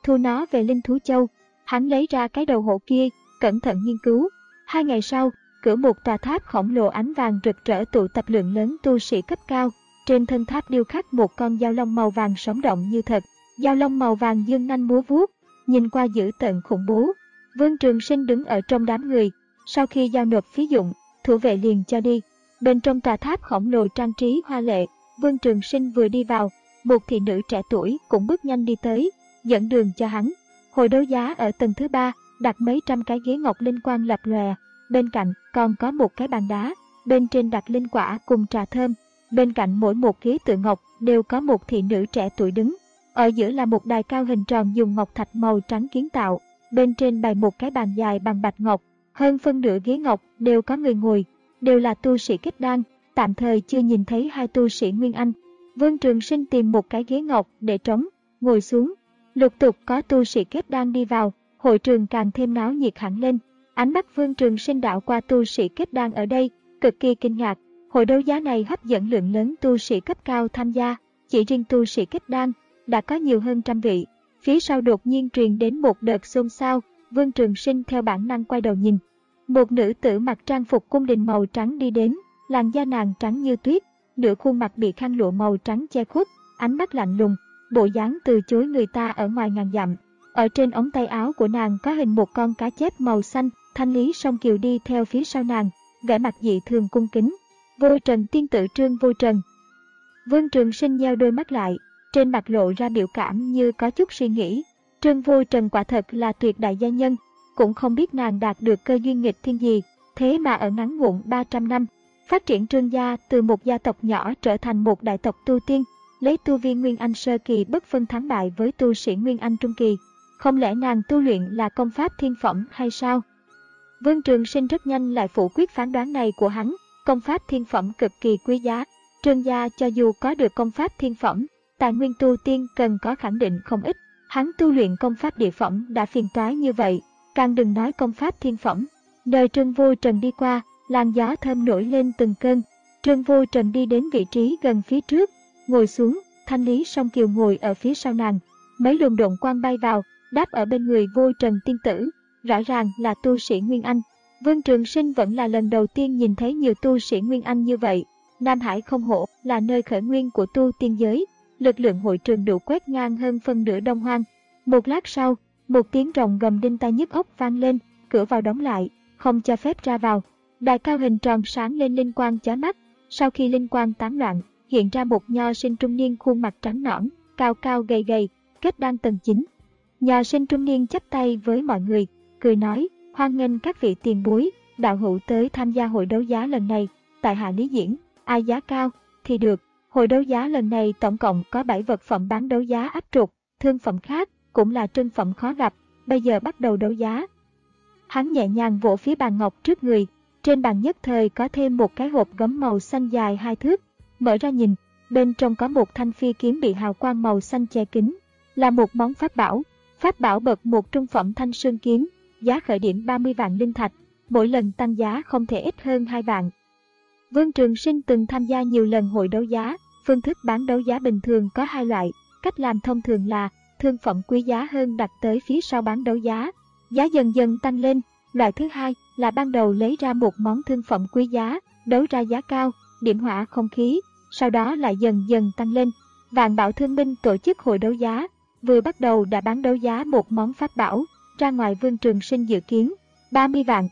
thu nó về Linh Thú Châu. Hắn lấy ra cái đầu hổ kia, cẩn thận nghiên cứu. Hai ngày sau, cửa một tòa tháp khổng lồ ánh vàng rực rỡ tụ tập lượng lớn tu sĩ cấp cao. Trên thân tháp điêu khắc một con dao long màu vàng sống động như thật. Dao long màu vàng dương nanh múa vuốt, nhìn qua dữ tợn khủng bố. Vương Trường Sinh đứng ở trong đám người, sau khi giao nộp phí dụng, thủ vệ liền cho đi. Bên trong tòa tháp khổng lồ trang trí hoa lệ, Vương Trường Sinh vừa đi vào, một thị nữ trẻ tuổi cũng bước nhanh đi tới, dẫn đường cho hắn. Hội đấu giá ở tầng thứ ba, đặt mấy trăm cái ghế ngọc linh quang lập lòe, bên cạnh còn có một cái bàn đá, bên trên đặt linh quả cùng trà thơm. Bên cạnh mỗi một ghế tựa ngọc đều có một thị nữ trẻ tuổi đứng. Ở giữa là một đài cao hình tròn dùng ngọc thạch màu trắng kiến tạo, bên trên bày một cái bàn dài bằng bạch ngọc, hơn phân nửa ghế ngọc đều có người ngồi, đều là tu sĩ kết đan, tạm thời chưa nhìn thấy hai tu sĩ Nguyên Anh. Vương Trường Sinh tìm một cái ghế ngọc để trống, ngồi xuống. Lục tục có tu sĩ kết đan đi vào, hội trường càng thêm náo nhiệt hẳn lên. Ánh mắt Vương Trường Sinh đảo qua tu sĩ kết đan ở đây, cực kỳ kinh ngạc. Hội đấu giá này hấp dẫn lượng lớn tu sĩ cấp cao tham gia, chỉ riêng tu sĩ kết đan đã có nhiều hơn trăm vị. Phía sau đột nhiên truyền đến một đợt xôn xao, Vương Trường Sinh theo bản năng quay đầu nhìn. Một nữ tử mặc trang phục cung đình màu trắng đi đến, làn da nàng trắng như tuyết, nửa khuôn mặt bị khăn lụa màu trắng che khuất, ánh mắt lạnh lùng, bộ dáng từ chối người ta ở ngoài ngàn dặm. Ở trên ống tay áo của nàng có hình một con cá chép màu xanh, Thanh Lý Song Kiều đi theo phía sau nàng, vẻ mặt dị thường cung kính. Vô Trần tiên tử Trương Vô Trần. Vương Trường Sinh nheo đôi mắt lại, trên mặt lộ ra biểu cảm như có chút suy nghĩ. Trương Vô Trần quả thật là tuyệt đại gia nhân, cũng không biết nàng đạt được cơ duyên nghịch thiên gì, thế mà ở ngắn ngủn ba trăm năm, phát triển Trương gia từ một gia tộc nhỏ trở thành một đại tộc tu tiên, lấy tu vi Nguyên Anh sơ kỳ bất phân thắng bại với tu sĩ Nguyên Anh trung kỳ. Không lẽ nàng tu luyện là công pháp thiên phẩm hay sao? Vương Trường Sinh rất nhanh lại phủ quyết phán đoán này của hắn. Công pháp thiên phẩm cực kỳ quý giá, Trương gia cho dù có được công pháp thiên phẩm, tài nguyên tu tiên cần có khẳng định không ít. Hắn tu luyện công pháp địa phẩm đã phiền toái như vậy, càng đừng nói công pháp thiên phẩm. Đời Trương Vô Trần đi qua, làn gió thơm nổi lên từng cơn. Trương Vô Trần đi đến vị trí gần phía trước, ngồi xuống. Thanh Lý Song Kiều ngồi ở phía sau nàng. Mấy luồng độn quang bay vào, đáp ở bên người Vô Trần tiên tử, rõ ràng là tu sĩ Nguyên Anh. Vương Trường Sinh vẫn là lần đầu tiên nhìn thấy nhiều tu sĩ Nguyên Anh như vậy. Nam Hải không hổ là nơi khởi nguyên của tu tiên giới, lực lượng hội trường đủ quét ngang hơn phân nửa Đông Hoang. Một lát sau, một tiếng rồng gầm đinh tai nhức óc vang lên, cửa vào đóng lại, không cho phép ra vào. Đài cao hình tròn sáng lên linh quang chói mắt, sau khi linh quang tán loạn, hiện ra một nho sinh trung niên khuôn mặt trắng nõn, cao cao gầy gầy, kết đan tầng chín. Nho sinh trung niên chắp tay với mọi người, cười nói: hoan nghênh các vị tiền bối, đạo hữu tới tham gia hội đấu giá lần này, tại hạ lý diễn, ai giá cao thì được. Hội đấu giá lần này tổng cộng có bảy vật phẩm bán đấu giá áp trục, thương phẩm khác cũng là trân phẩm khó gặp, bây giờ bắt đầu đấu giá. Hắn nhẹ nhàng vỗ phía bàn ngọc trước người, trên bàn nhất thời có thêm một cái hộp gấm màu xanh dài hai thước, mở ra nhìn, bên trong có một thanh phi kiếm bị hào quang màu xanh che kín, là một món pháp bảo. Pháp bảo bậc một trung phẩm thanh sơn kiếm, giá khởi điểm ba mươi vạn linh thạch, mỗi lần tăng giá không thể ít hơn hai vạn. Vương Trường Sinh từng tham gia nhiều lần hội đấu giá, phương thức bán đấu giá bình thường có hai loại, cách làm thông thường là thương phẩm quý giá hơn đặt tới phía sau bán đấu giá, giá dần dần tăng lên. Loại thứ hai là ban đầu lấy ra một món thương phẩm quý giá, đấu ra giá cao, điểm hỏa không khí, sau đó lại dần dần tăng lên. Vạn Bảo Thương Minh tổ chức hội đấu giá, vừa bắt đầu đã bán đấu giá một món pháp bảo, ra ngoài Vương Trường Sinh dự kiến ba mươi vạn,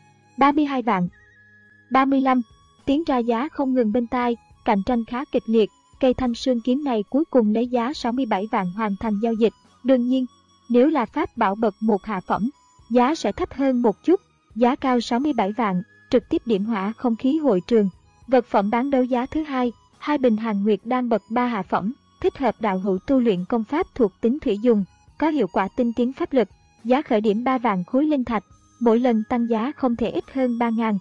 ba mươi hai vạn, ba mươi lăm, tiếng ra giá không ngừng bên tai, cạnh tranh khá kịch liệt. Cây thanh sương kiếm này cuối cùng lấy giá sáu mươi bảy vạn hoàn thành giao dịch. Đương nhiên, nếu là pháp bảo bậc một hạ phẩm, giá sẽ thấp hơn một chút, giá cao sáu mươi bảy vạn, trực tiếp điểm hỏa không khí hội trường. Vật phẩm bán đấu giá thứ hai, hai bình Hàn Nguyệt đan bậc ba hạ phẩm, thích hợp đạo hữu tu luyện công pháp thuộc tính thủy dùng, có hiệu quả tinh tiến pháp lực, giá khởi điểm ba vạn khối linh thạch, mỗi lần tăng giá không thể ít hơn ba ngàn.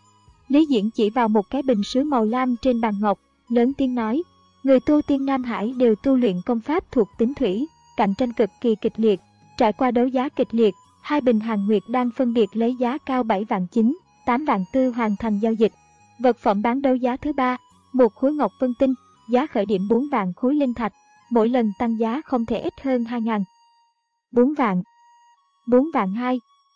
Lý Diễn chỉ vào một cái bình sứ màu lam trên bàn ngọc, lớn tiếng nói: người tu tiên Nam Hải đều tu luyện công pháp thuộc tính thủy, cạnh tranh cực kỳ kịch liệt. Trải qua đấu giá kịch liệt, hai bình Hàn Nguyệt đan phân biệt lấy giá cao bảy vạn chín, tám vạn tư hoàn thành giao dịch. Vật phẩm bán đấu giá thứ ba, một khối ngọc vân tinh, giá khởi điểm bốn vạn khối linh thạch, mỗi lần tăng giá không thể ít hơn hai ngàn. bốn vạn, bốn vạn hai,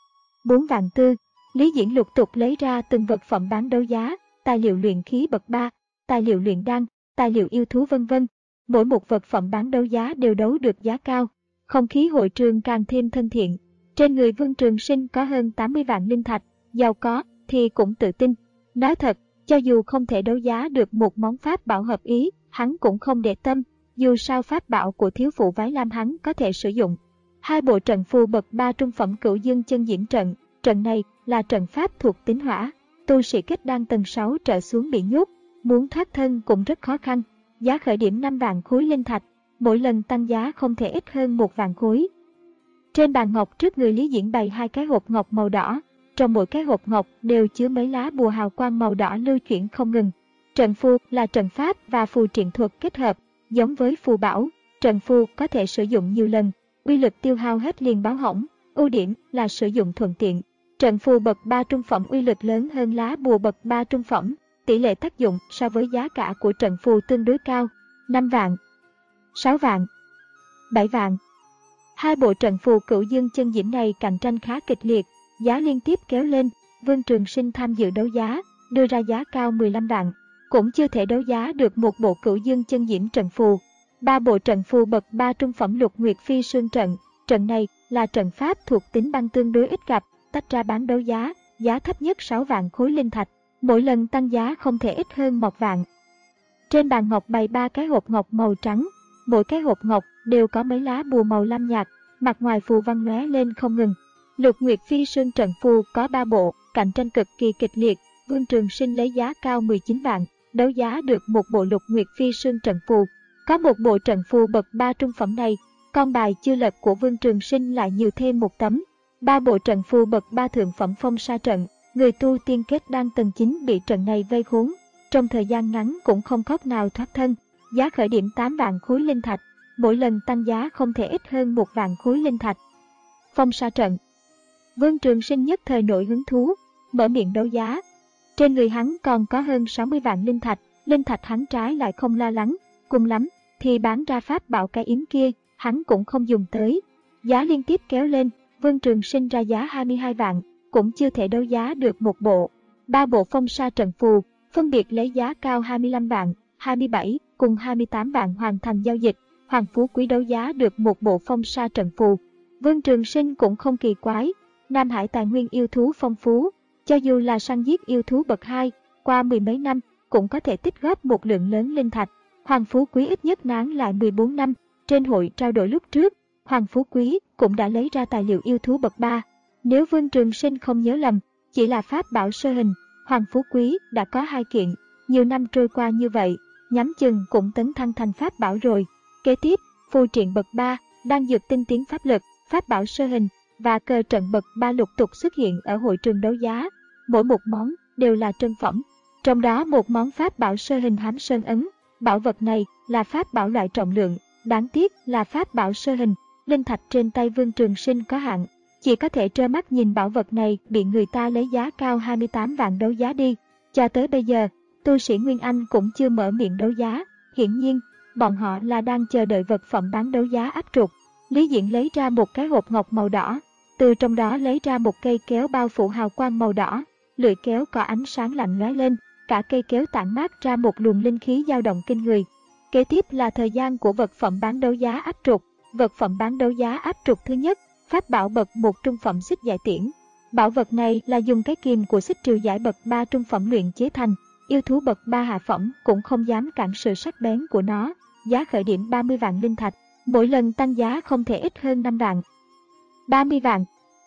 bốn vạn tư. Lý Diễn lục tục lấy ra từng vật phẩm bán đấu giá, tài liệu luyện khí bậc ba, tài liệu luyện đan, tài liệu yêu thú vân vân. Mỗi một vật phẩm bán đấu giá đều đấu được giá cao. Không khí hội trường càng thêm thân thiện. Trên người Vương Trường Sinh có hơn tám mươi vạn linh thạch, giàu có thì cũng tự tin. Nói thật, cho dù không thể đấu giá được một món pháp bảo hợp ý, hắn cũng không để tâm, dù sao pháp bảo của thiếu phụ Vái Lam hắn có thể sử dụng. Hai bộ trận phù bậc ba trung phẩm Cửu Dương Chân Diễm trận, trận này là trận pháp thuộc tính hỏa, tu sĩ kết đan tầng sáu trở xuống bị nhốt, muốn thoát thân cũng rất khó khăn. Giá khởi điểm năm vạn khối linh thạch, mỗi lần tăng giá không thể ít hơn một vạn khối. Trên bàn ngọc trước người Lý Diễn bày hai cái hộp ngọc màu đỏ, trong mỗi cái hộp ngọc đều chứa mấy lá bùa hào quang màu đỏ lưu chuyển không ngừng. Trận phù là trận pháp và phù triện thuật kết hợp, giống với phù bảo, trận phù có thể sử dụng nhiều lần, uy lực tiêu hao hết liền báo hỏng, ưu điểm là sử dụng thuận tiện. Trận phù bậc ba trung phẩm uy lực lớn hơn lá bùa bậc ba trung phẩm, tỷ lệ tác dụng so với giá cả của trận phù tương đối cao, năm vạn, sáu vạn, bảy vạn. Hai bộ trận phù Cửu Dương Chân Diễm này cạnh tranh khá kịch liệt, giá liên tiếp kéo lên. Vương Trường Sinh tham dự đấu giá, đưa ra giá cao mười lăm vạn, cũng chưa thể đấu giá được một bộ Cửu Dương Chân Diễm trận phù. Ba bộ trận phù bậc ba trung phẩm Lục Nguyệt Phi Sương trận, trận này là trận pháp thuộc tính băng tương đối ít gặp, tách ra bán đấu giá, giá thấp nhất sáu vạn khối linh thạch, mỗi lần tăng giá không thể ít hơn một vạn. Trên bàn ngọc bày ba cái hộp ngọc màu trắng, mỗi cái hộp ngọc đều có mấy lá bùa màu lam nhạt, mặt ngoài phù văn lóe lên không ngừng. Lục Nguyệt Phi Sương trận phù có ba bộ, cạnh tranh cực kỳ kịch liệt. Vương Trường Sinh lấy giá cao mười chín vạn, đấu giá được một bộ Lục Nguyệt Phi Sương trận phù. Có một bộ trận phù bậc ba trung phẩm này, con bài chưa lật của Vương Trường Sinh lại nhiều thêm một tấm. Ba bộ trận phù bậc ba thượng phẩm Phong Sa trận, người tu tiên kết đan tầng chín bị trận này vây khốn, trong thời gian ngắn cũng không cách nào thoát thân. Giá khởi điểm tám vạn khối linh thạch, mỗi lần tăng giá không thể ít hơn một vạn khối linh thạch. Phong Sa trận. Vương Trường Sinh nhất thời nổi hứng thú, mở miệng đấu giá. Trên người hắn còn có hơn sáu mươi vạn linh thạch, linh thạch hắn trái lại không lo lắng, cùng lắm thì bán ra pháp bảo cái yếm kia, hắn cũng không dùng tới. Giá liên tiếp kéo lên, Vương Trường Sinh ra giá hai mươi hai vạn, cũng chưa thể đấu giá được một bộ. Ba bộ Phong Sa trận phù, phân biệt lấy giá cao hai mươi lăm vạn, hai mươi bảy cùng hai mươi tám vạn hoàn thành giao dịch. Hoàng Phú Quý đấu giá được một bộ Phong Sa trận phù. Vương Trường Sinh cũng không kỳ quái, Nam Hải tài nguyên yêu thú phong phú, cho dù là săn giết yêu thú bậc hai, qua mười mấy năm cũng có thể tích góp một lượng lớn linh thạch. Hoàng Phú Quý ít nhất nán lại mười bốn năm, trên hội trao đổi lúc trước, Hoàng Phú Quý cũng đã lấy ra tài liệu yêu thú bậc ba. Nếu Vương Trường Sinh không nhớ lầm, chỉ là pháp bảo sơ hình, Hoàng Phú Quý đã có hai kiện, nhiều năm trôi qua như vậy, nhắm chừng cũng tấn thăng thành pháp bảo rồi. Kế tiếp, phù triện bậc ba, đang dược tinh tiến pháp lực, pháp bảo sơ hình và cờ trận bậc ba lục tục xuất hiện ở hội trường đấu giá. Mỗi một món đều là trân phẩm, trong đó một món pháp bảo sơ hình Hám Sơn ấn. Bảo vật này là pháp bảo loại trọng lượng, đáng tiếc là pháp bảo sơ hình, linh thạch trên tay Vương Trường Sinh có hạn, chỉ có thể trơ mắt nhìn bảo vật này bị người ta lấy giá cao hai mươi tám vạn đấu giá đi. Cho tới bây giờ, tu sĩ Nguyên Anh cũng chưa mở miệng đấu giá, hiển nhiên bọn họ là đang chờ đợi vật phẩm bán đấu giá áp trục. Lý Diễn lấy ra một cái hộp ngọc màu đỏ, từ trong đó lấy ra một cây kéo bao phủ hào quang màu đỏ, lưỡi kéo có ánh sáng lạnh lóe lên, cả cây kéo tản mát ra một luồng linh khí dao động kinh người. Kế tiếp là thời gian của vật phẩm bán đấu giá áp trục. Vật phẩm bán đấu giá áp trục thứ nhất, pháp bảo bậc một trung phẩm Xích Giải Tiễn. Bảo vật này là dùng cái kìm của Xích Triều Giải bậc ba trung phẩm luyện chế thành, yêu thú bậc ba hạ phẩm cũng không dám cản sự sắc bén của nó. Giá khởi điểm ba mươi vạn linh thạch, mỗi lần tăng giá không thể ít hơn năm vạn. ba mươi vạn,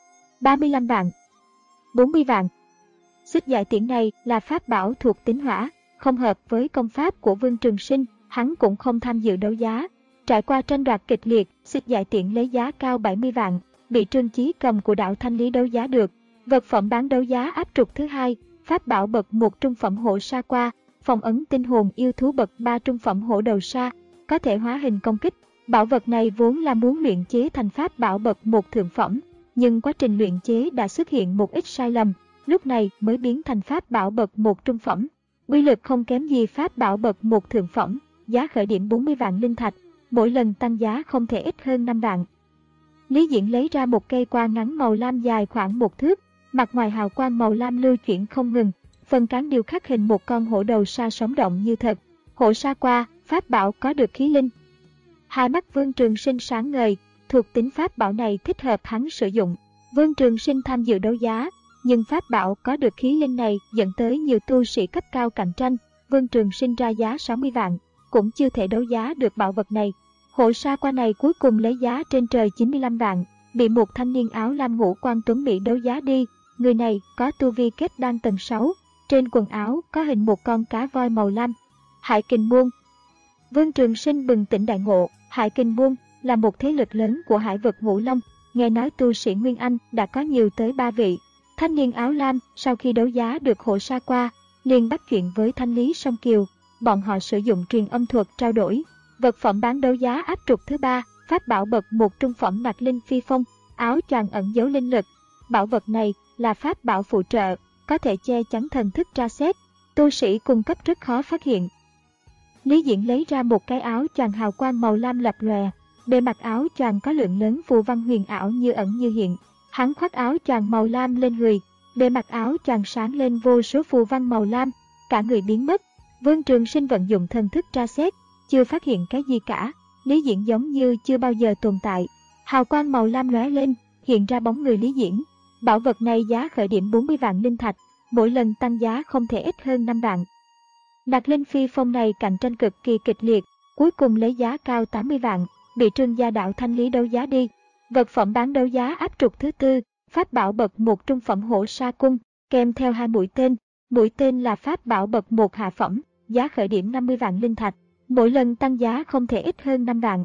ba mươi lăm vạn, bốn mươi vạn. Xích Giải Tiễn này là pháp bảo thuộc tính hỏa, không hợp với công pháp của Vương Trường Sinh, hắn cũng không tham dự đấu giá. Trải qua tranh đoạt kịch liệt, Xích Giải Tiễn lấy giá cao bảy mươi vạn, bị Trương Chí Cầm của đạo Thanh Lý đấu giá được. Vật phẩm bán đấu giá áp trục thứ hai, pháp bảo bậc một trung phẩm Hổ Sa Qua, phong ấn tinh hồn yêu thú bậc ba trung phẩm Hổ Đầu Sa, có thể hóa hình công kích. Bảo vật này vốn là muốn luyện chế thành pháp bảo bậc một thượng phẩm, nhưng quá trình luyện chế đã xuất hiện một ít sai lầm, lúc này mới biến thành pháp bảo bậc một trung phẩm. Uy lực không kém gì pháp bảo bậc một thượng phẩm, giá khởi điểm bốn mươi vạn linh thạch, mỗi lần tăng giá không thể ít hơn năm vạn. Lý Diễn lấy ra một cây qua ngắn màu lam dài khoảng một thước, mặt ngoài hào quang màu lam lưu chuyển không ngừng, phần cán điêu khắc hình một con hổ đầu sa sống động như thật. Hổ sa qua, pháp bảo có được khí linh. Hai mắt Vương Trường Sinh sáng ngời, thuộc tính pháp bảo này thích hợp hắn sử dụng. Vương Trường Sinh tham dự đấu giá, nhưng pháp bảo có được khí linh này dẫn tới nhiều tu sĩ cấp cao cạnh tranh. Vương Trường Sinh ra giá sáu mươi vạn, cũng chưa thể đấu giá được bảo vật này. Hổ sa qua này cuối cùng lấy giá trên trời chín mươi lăm vạn, bị một thanh niên áo lam ngũ quan tuấn mỹ đấu giá đi. Người này có tu vi kết đan tầng sáu, trên quần áo có hình một con cá voi màu lam. Hải Kình Môn. Vương Trường Sinh bừng tỉnh đại ngộ, Hải Kình Môn là một thế lực lớn của hải vực Ngũ Long, nghe nói tu sĩ Nguyên Anh đã có nhiều tới ba vị. Thanh niên áo lam sau khi đấu giá được hổ sa qua, liền bắt chuyện với Thanh Lý Song Kiều, bọn họ sử dụng truyền âm thuật trao đổi. Vật phẩm bán đấu giá áp trục thứ ba, pháp bảo bậc một trung phẩm Mạc Linh Phi Phong, áo choàng ẩn giấu linh lực. Bảo vật này là pháp bảo phụ trợ, có thể che chắn thần thức tra xét, tu sĩ cung cấp rất khó phát hiện. Lý Diễn lấy ra một cái áo choàng hào quang màu lam lập lòe, bề mặt áo choàng có lượng lớn phù văn huyền ảo như ẩn như hiện. Hắn khoác áo choàng màu lam lên người, bề mặt áo choàng sáng lên vô số phù văn màu lam, cả người biến mất. Vương Trường Sinh vận dụng thần thức tra xét, chưa phát hiện cái gì cả. Lý Diễn giống như chưa bao giờ tồn tại. Hào quang màu lam lóe lên, hiện ra bóng người Lý Diễn. Bảo vật này giá khởi điểm bốn mươi vạn linh thạch, mỗi lần tăng giá không thể ít hơn năm vạn. Mạc Linh Phi Phong này cạnh tranh cực kỳ kịch liệt, cuối cùng lấy giá cao tám mươi vạn, bị Trương gia đạo Thanh Lý đấu giá đi. Vật phẩm bán đấu giá áp trục thứ tư, pháp bảo bậc một trung phẩm hổ sa cung, kèm theo hai mũi tên. Mũi tên là pháp bảo bậc một hạ phẩm, giá khởi điểm năm mươi vạn linh thạch, mỗi lần tăng giá không thể ít hơn năm vạn.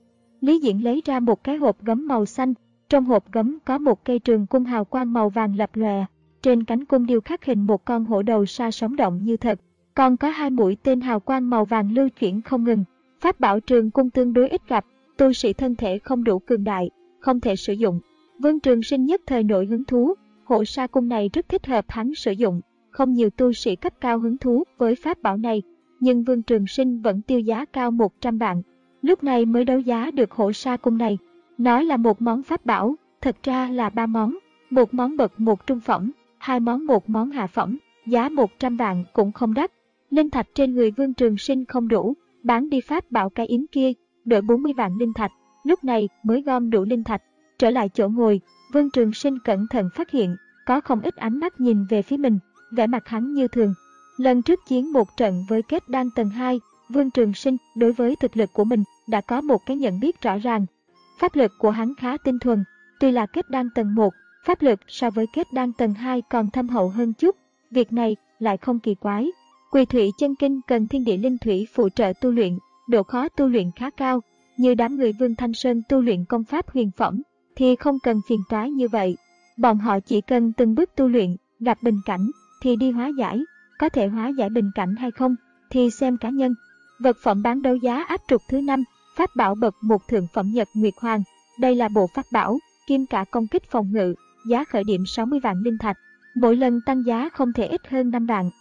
Lý Diễn lấy ra một cái hộp gấm màu xanh, trong hộp gấm có một cây trường cung hào quang màu vàng lập lòe, trên cánh cung điêu khắc hình một con hổ đầu sa sống động như thật, còn có hai mũi tên hào quang màu vàng lưu chuyển không ngừng. Pháp bảo trường cung tương đối ít gặp, tu sĩ thân thể không đủ cường đại, không thể sử dụng. Vương Trường Sinh nhất thời nổi hứng thú, hổ sa cung này rất thích hợp hắn sử dụng, không nhiều tu sĩ cấp cao hứng thú với pháp bảo này, nhưng Vương Trường Sinh vẫn tiêu giá cao một trăm vạn, lúc này mới đấu giá được hổ sa cung này. Nói là một món pháp bảo, thật ra là ba món, một món bậc một trung phẩm, hai món một món hạ phẩm, giá một trăm vạn cũng không đắt. Linh thạch trên người Vương Trường Sinh không đủ, bán đi pháp bảo cái yếm kia, đổi bốn mươi vạn linh thạch, lúc này mới gom đủ linh thạch. Trở lại chỗ ngồi, Vương Trường Sinh cẩn thận phát hiện, có không ít ánh mắt nhìn về phía mình, vẻ mặt hắn như thường. Lần trước chiến một trận với kết đan tầng hai, Vương Trường Sinh đối với thực lực của mình đã có một cái nhận biết rõ ràng. Pháp lực của hắn khá tinh thuần, tuy là kết đan tầng một, pháp lực so với kết đan tầng hai còn thâm hậu hơn chút, việc này lại không kỳ quái. Quỳ Thủy Chân Kinh cần thiên địa linh thủy phụ trợ tu luyện, độ khó tu luyện khá cao, như đám người Vương Thanh Sơn tu luyện công pháp huyền phẩm thì không cần phiền toái như vậy. Bọn họ chỉ cần từng bước tu luyện, gặp bình cảnh thì đi hóa giải, có thể hóa giải bình cảnh hay không thì xem cá nhân. Vật phẩm bán đấu giá áp trục thứ năm, pháp bảo bậc một thượng phẩm Nhật Nguyệt Hoàng. Đây là bộ pháp bảo kim cả công kích phòng ngự, giá khởi điểm sáu mươi vạn linh thạch, mỗi lần tăng giá không thể ít hơn năm vạn.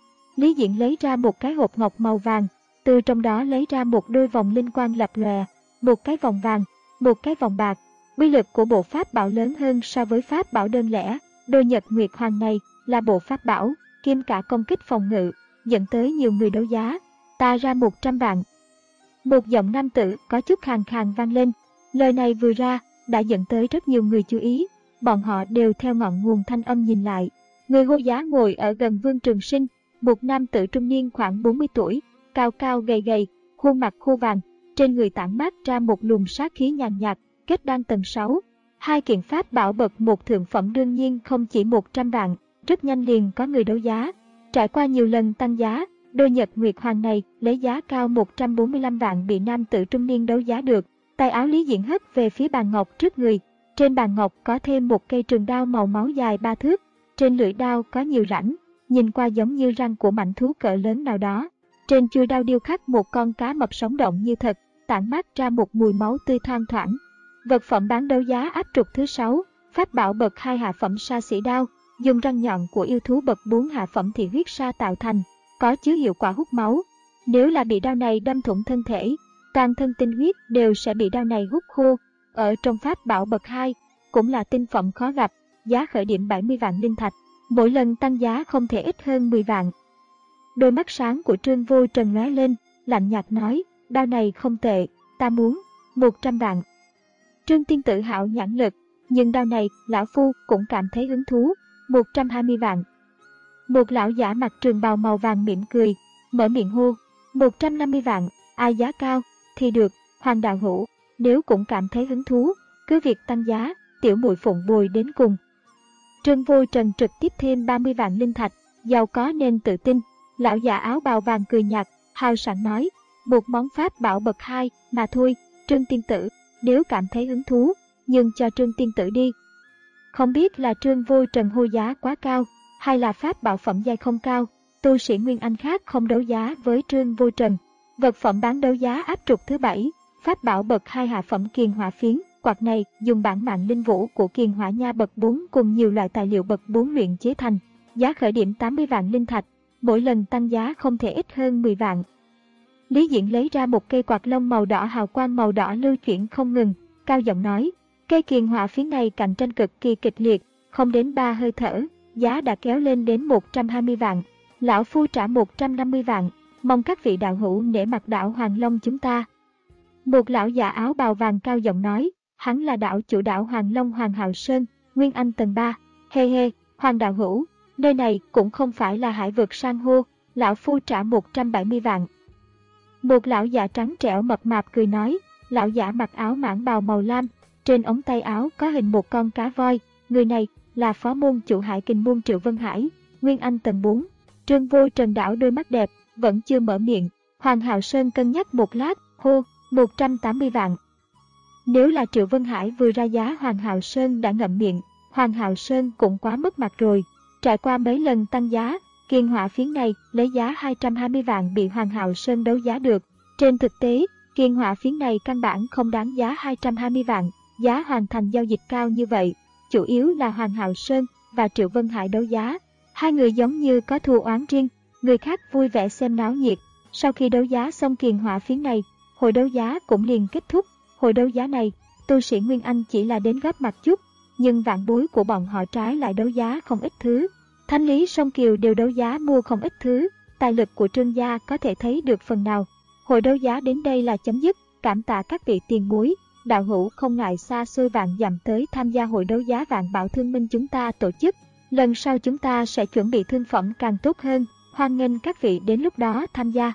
Lý Diễn lấy ra một cái hộp ngọc màu vàng, từ trong đó lấy ra một đôi vòng linh quang lập lòe, một cái vòng vàng, một cái vòng bạc. Uy lực của bộ pháp bảo lớn hơn so với pháp bảo đơn lẻ. Đôi Nhật Nguyệt Hoàng này là bộ pháp bảo kim cả công kích phòng ngự, dẫn tới nhiều người đấu giá, ta ra một trăm vạn. Một giọng nam tử có chút khàn khàn vang lên, lời này vừa ra đã dẫn tới rất nhiều người chú ý, bọn họ đều theo ngọn nguồn thanh âm nhìn lại. Người hô giá ngồi ở gần Vương Trường Sinh, một nam tử trung niên khoảng bốn mươi tuổi, cao cao gầy gầy, khuôn mặt khô vàng, trên người tản mát ra một luồng sát khí nhàn nhạt, kết đan tầng sáu. Hai kiện pháp bảo bậc một thượng phẩm đương nhiên không chỉ một trăm vạn, rất nhanh liền có người đấu giá. Trải qua nhiều lần tăng giá, đôi Nhật Nguyệt Hoàng này lấy giá cao một trăm bốn mươi lăm vạn bị nam tử trung niên đấu giá được. Tay áo Lý Diễn hất về phía bàn ngọc trước người, trên bàn ngọc có thêm một cây trường đao màu máu dài ba thước, trên lưỡi đao có nhiều rãnh, nhìn qua giống như răng của mãnh thú cỡ lớn nào đó. Trên chuôi đao điêu khắc một con cá mập sống động như thật, tản mát ra một mùi máu tươi thoang thoảng. Vật phẩm bán đấu giá áp trục thứ sáu, pháp bảo bậc hai hạ phẩm sa sĩ đao, dùng răng nhọn của yêu thú bậc bốn hạ phẩm thị huyết sa tạo thành, có chứa hiệu quả hút máu. Nếu là bị đao này đâm thủng thân thể, toàn thân tinh huyết đều sẽ bị đao này hút khô. ở trong pháp bảo bậc hai, cũng là tinh phẩm khó gặp, giá khởi điểm bảy mươi vạn linh thạch, mỗi lần tăng giá không thể ít hơn mười vạn. Đôi mắt sáng của Trương Vô Trần lóe lên, lạnh nhạt nói, đao này không tệ, ta muốn một trăm vạn. Trương Tiên Tử hảo nhãn lực, nhưng đao này lão phu cũng cảm thấy hứng thú, một trăm hai mươi vạn. Một lão giả mặc trường bào màu vàng mỉm cười, mở miệng hô, một trăm năm mươi vạn, ai giá cao thì được, Hoàng đạo hữu, nếu cũng cảm thấy hứng thú, cứ việc tăng giá, tiểu muội phụng bồi đến cùng. Trương Vô Trần trực tiếp thêm ba mươi vạn linh thạch, giàu có nên tự tin. Lão giả áo bào vàng cười nhạt, hào sảng nói, một món pháp bảo bậc hai mà thôi, Trương Tiên Tử, nếu cảm thấy hứng thú, nhưng cho Trương Tiên Tử đi. Không biết là Trương Vô Trần hô giá quá cao, hay là pháp bảo phẩm giai không cao, tu sĩ Nguyên Anh khác không đấu giá với Trương Vô Trần. Vật phẩm bán đấu giá áp trục thứ bảy, pháp bảo bậc hai hạ phẩm kiền hỏa phiến, quạt này dùng bản mạng linh vũ của kiền hỏa nha bậc bốn cùng nhiều loại tài liệu bậc bốn luyện chế thành, giá khởi điểm tám mươi vạn linh thạch, mỗi lần tăng giá không thể ít hơn mười vạn. Lý Diễn lấy ra một cây quạt lông màu đỏ hào quang màu đỏ lưu chuyển không ngừng, cao giọng nói, cây kiền hỏa phiến này cạnh tranh cực kỳ kịch liệt, không đến ba hơi thở, giá đã kéo lên đến một trăm hai mươi vạn, lão phu trả một trăm năm mươi vạn, mong các vị đạo hữu nể mặt đạo Hoàng Long chúng ta. Một lão già áo bào vàng cao giọng nói, hắn là đạo chủ đạo Hoàng Long Hoàng Hạo Sơn, Nguyên Anh tầng ba, hê hê, Hoàng đạo hữu, nơi này cũng không phải là hải vực san hô, lão phu trả một trăm bảy mươi vạn. Một lão già trắng trẻo mập mạp cười nói, lão giả mặc áo mãng bào màu lam, trên ống tay áo có hình một con cá voi, người này là phó môn chủ Hải Kình môn Triệu Vân Hải, Nguyên Anh tầng bốn. Trương Vô Trần đảo đôi mắt đẹp, vẫn chưa mở miệng, Hoàng Hạo Sơn cân nhắc một lát, hô, một trăm tám mươi vạn. Nếu là Triệu Vân Hải vừa ra giá Hoàng Hạo Sơn đã ngậm miệng, Hoàng Hạo Sơn cũng quá mất mặt rồi. Trải qua mấy lần tăng giá, kiền hỏa phiến này lấy giá hai trăm hai mươi vạn bị Hoàng Hạo Sơn đấu giá được. Trên thực tế, kiền hỏa phiến này căn bản không đáng giá hai trăm hai mươi vạn, giá hoàn thành giao dịch cao như vậy, chủ yếu là Hoàng Hạo Sơn và Triệu Vân Hải đấu giá. Hai người giống như có thù oán riêng, người khác vui vẻ xem náo nhiệt. Sau khi đấu giá xong kiền hỏa phiến này, hội đấu giá cũng liền kết thúc. Hội đấu giá này, tu sĩ Nguyên Anh chỉ là đến góp mặt chút, nhưng vạn bối của bọn họ trái lại đấu giá không ít thứ. Thanh Lý Song Kiều đều đấu giá mua không ít thứ, tài lực của Trương gia có thể thấy được phần nào. Hội đấu giá đến đây là chấm dứt, cảm tạ các vị tiền bối, đạo hữu không ngại xa xôi vạn dặm tới tham gia hội đấu giá Vạn Bảo Thương Minh chúng ta tổ chức. Lần sau chúng ta sẽ chuẩn bị thương phẩm càng tốt hơn, hoan nghênh các vị đến lúc đó tham gia.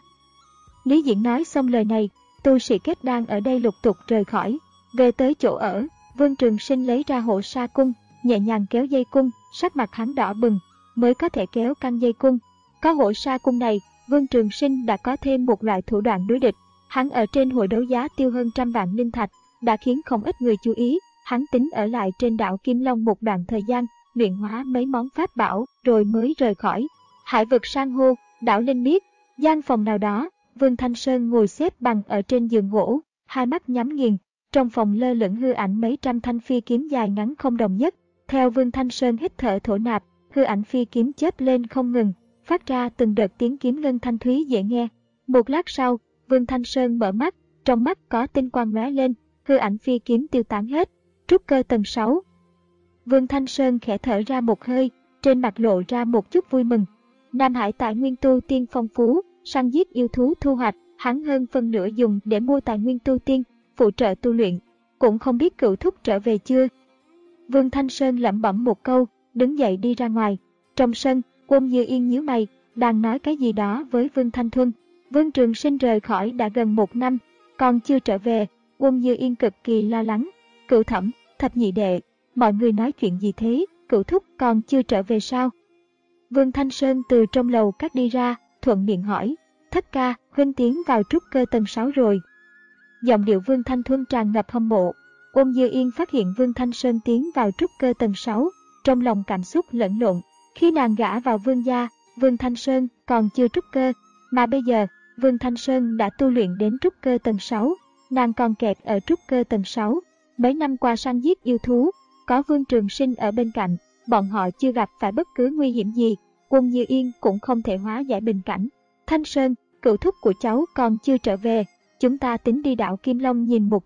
Lý Diễn nói xong lời này, tu sĩ kết đan ở đây lục tục rời khỏi, về tới chỗ ở, Vương Trường Sinh lấy ra hộ sa cung, nhẹ nhàng kéo dây cung, sắc mặt hắn đỏ bừng, mới có thể kéo căng dây cung. Có hộ sa cung này, Vương Trường Sinh đã có thêm một loại thủ đoạn đối địch. Hắn ở trên hội đấu giá tiêu hơn trăm vạn linh thạch, đã khiến không ít người chú ý. Hắn tính ở lại trên đảo Kim Long một đoạn thời gian, luyện hóa mấy món pháp bảo, rồi mới rời khỏi. Hải vực san hô, đảo Linh Miết, gian phòng nào đó, Vương Thanh Sơn ngồi xếp bằng ở trên giường gỗ, hai mắt nhắm nghiền. Trong phòng lơ lửng hư ảnh mấy trăm thanh phi kiếm dài ngắn không đồng nhất. Theo Vương Thanh Sơn hít thở thổ nạp, hư ảnh phi kiếm chớp lên không ngừng, phát ra từng đợt tiếng kiếm ngân thanh thúy dễ nghe. Một lát sau, Vương Thanh Sơn mở mắt, trong mắt có tinh quang lóe lên, hư ảnh phi kiếm tiêu tán hết. Trúc cơ tầng sáu. Vương Thanh Sơn khẽ thở ra một hơi, trên mặt lộ ra một chút vui mừng. Nam Hải tài nguyên tu tiên phong phú, săn giết yêu thú thu hoạch, hắn hơn phân nửa dùng để mua tài nguyên tu tiên, phụ trợ tu luyện, cũng không biết cựu thúc trở về chưa. Vương Thanh Sơn lẩm bẩm một câu, đứng dậy đi ra ngoài. Trong sân, Quân Như Yên nhíu mày, đang nói cái gì đó với Vương Thanh Thuân. Vương Trường Sinh rời khỏi đã gần một năm, còn chưa trở về. Quân Như Yên cực kỳ lo lắng. Cửu thẩm, thập nhị đệ, mọi người nói chuyện gì thế, cửu thúc còn chưa trở về sao? Vương Thanh Sơn từ trong lầu cắt đi ra, thuận miệng hỏi, thất ca, huynh tiến vào trúc cơ tầng sáu rồi. Giọng điệu Vương Thanh Thuân tràn ngập hâm mộ. Ôn Như Yên phát hiện Vương Thanh Sơn tiến vào trúc cơ tầng sáu, trong lòng cảm xúc lẫn lộn. Khi nàng gả vào Vương gia, Vương Thanh Sơn còn chưa trúc cơ, mà bây giờ, Vương Thanh Sơn đã tu luyện đến trúc cơ tầng sáu, nàng còn kẹt ở trúc cơ tầng sáu. Mấy năm qua săn giết yêu thú, có Vương Trường Sinh ở bên cạnh, bọn họ chưa gặp phải bất cứ nguy hiểm gì, Ôn Như Yên cũng không thể hóa giải bình cảnh. Thanh Sơn, cựu thúc của cháu còn chưa trở về, chúng ta tính đi đảo Kim Long nhìn một chút.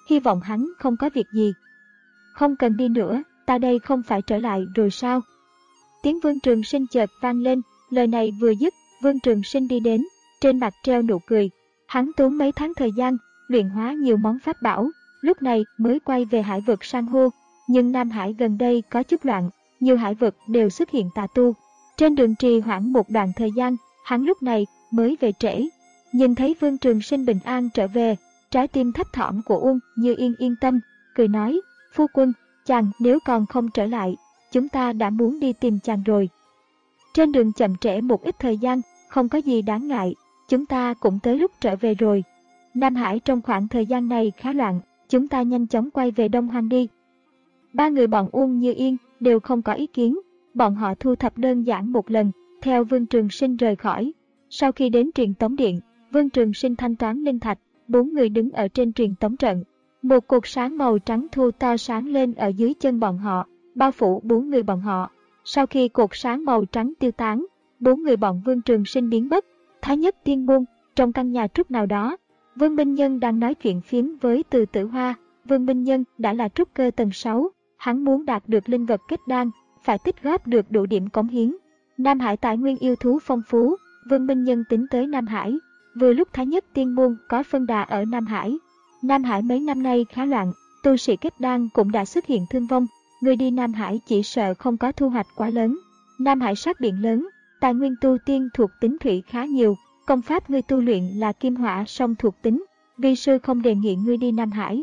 hy vọng hắn không có việc gì. Không cần đi nữa, ta đây không phải trở lại rồi sao? Tiếng Vương Trường Sinh chợt vang lên, lời này vừa dứt, Vương Trường Sinh đi đến, trên mặt treo nụ cười. Hắn tốn mấy tháng thời gian, luyện hóa nhiều món pháp bảo, lúc này mới quay về hải vực san hô. Nhưng Nam Hải gần đây có chút loạn, nhiều hải vực đều xuất hiện tà tu. Trên đường trì hoãn một đoạn thời gian, hắn lúc này mới về trễ. Nhìn thấy Vương Trường Sinh bình an trở về, trái tim thấp thỏm của Uông Như Yên yên tâm, cười nói, phu quân, chàng nếu còn không trở lại, chúng ta đã muốn đi tìm chàng rồi. Trên đường chậm trễ một ít thời gian, không có gì đáng ngại, chúng ta cũng tới lúc trở về rồi. Nam Hải trong khoảng thời gian này khá loạn, chúng ta nhanh chóng quay về Đông Hoang đi. Ba người bọn Uông Như Yên đều không có ý kiến, bọn họ thu thập đơn giản một lần, theo Vương Trường Sinh rời khỏi. Sau khi đến truyền tống điện, Vương Trường Sinh thanh toán linh thạch, bốn người đứng ở trên truyền tống trận. Một cột sáng màu trắng thu to sáng lên ở dưới chân bọn họ, bao phủ bốn người bọn họ. Sau khi cột sáng màu trắng tiêu tán, bốn người bọn Vương Trường Sinh biến mất. Thái Nhất Tiên Môn, trong căn nhà trúc nào đó, Vương Minh Nhân đang nói chuyện phiếm với Từ Tử Hoa. Vương Minh Nhân đã là trúc cơ tầng sáu, hắn muốn đạt được linh vật kết đan, phải tích góp được đủ điểm cống hiến. Nam Hải tài nguyên yêu thú phong phú, Vương Minh Nhân tính tới Nam Hải. Vừa lúc Thái Nhất Tiên Môn có phân đà ở Nam Hải. Nam Hải mấy năm nay khá loạn, tu sĩ kết đan cũng đã xuất hiện thương vong, người đi Nam Hải chỉ sợ không có thu hoạch quá lớn. Nam Hải sát biển lớn, tài nguyên tu tiên thuộc tính thủy khá nhiều, công pháp ngươi tu luyện là kim hỏa song thuộc tính, vi sư không đề nghị ngươi đi Nam Hải.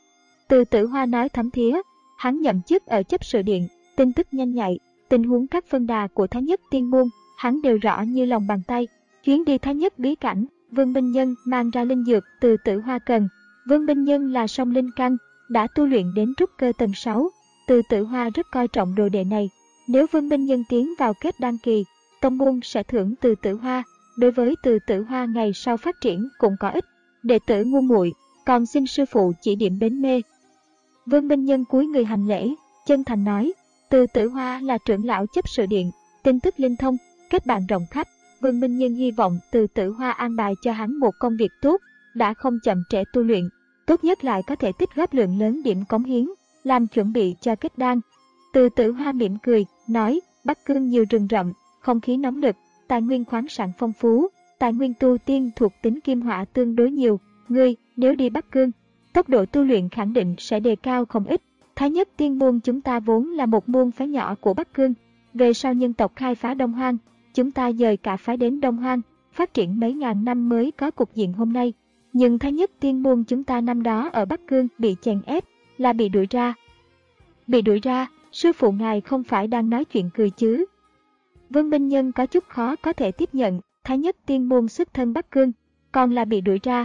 Từ Tử Hoa nói thấm thía, hắn nhậm chức ở chấp sự điện, tin tức nhanh nhạy, tình huống các phân đà của Thái Nhất Tiên Môn, hắn đều rõ như lòng bàn tay. Chuyến đi Thái Nhất bí cảnh, Vương Minh Nhân mang ra linh dược Từ Tử Hoa cần. Vương Minh Nhân là song linh căn, đã tu luyện đến trúc cơ tầng sáu. Từ Tử Hoa rất coi trọng đồ đệ này. Nếu Vương Minh Nhân tiến vào kết đan kỳ, tông môn sẽ thưởng Từ Tử Hoa. Đối với Từ Tử Hoa ngày sau phát triển cũng có ích. Đệ tử ngu muội, còn xin sư phụ chỉ điểm bến mê. Vương Minh Nhân cúi người hành lễ, chân thành nói, Từ Tử Hoa là trưởng lão chấp sự điện, tin tức linh thông, kết bạn rộng khắp. Vương Minh Nhân hy vọng Từ Tử Hoa an bài cho hắn một công việc tốt, đã không chậm trễ tu luyện, tốt nhất lại có thể tích góp lượng lớn điểm cống hiến, làm chuẩn bị cho kết đan. Từ Tử Hoa mỉm cười, nói, Bắc Cương nhiều rừng rậm, không khí nóng nực, tài nguyên khoáng sản phong phú, tài nguyên tu tiên thuộc tính kim hỏa tương đối nhiều, ngươi nếu đi Bắc Cương, tốc độ tu luyện khẳng định sẽ đề cao không ít. Thái Nhất Tiên Môn chúng ta vốn là một môn phái nhỏ của Bắc Cương, về sau nhân tộc khai phá Đông Hoang, chúng ta dời cả phái đến Đông Hoang, phát triển mấy ngàn năm mới có cục diện hôm nay. Nhưng Thái Nhất Tiên Môn chúng ta năm đó ở Bắc Cương bị chèn ép, là bị đuổi ra. Bị đuổi ra, sư phụ ngài không phải đang nói chuyện cười chứ? Vương Minh Nhân có chút khó có thể tiếp nhận, Thái Nhất Tiên Môn xuất thân Bắc Cương, còn là bị đuổi ra.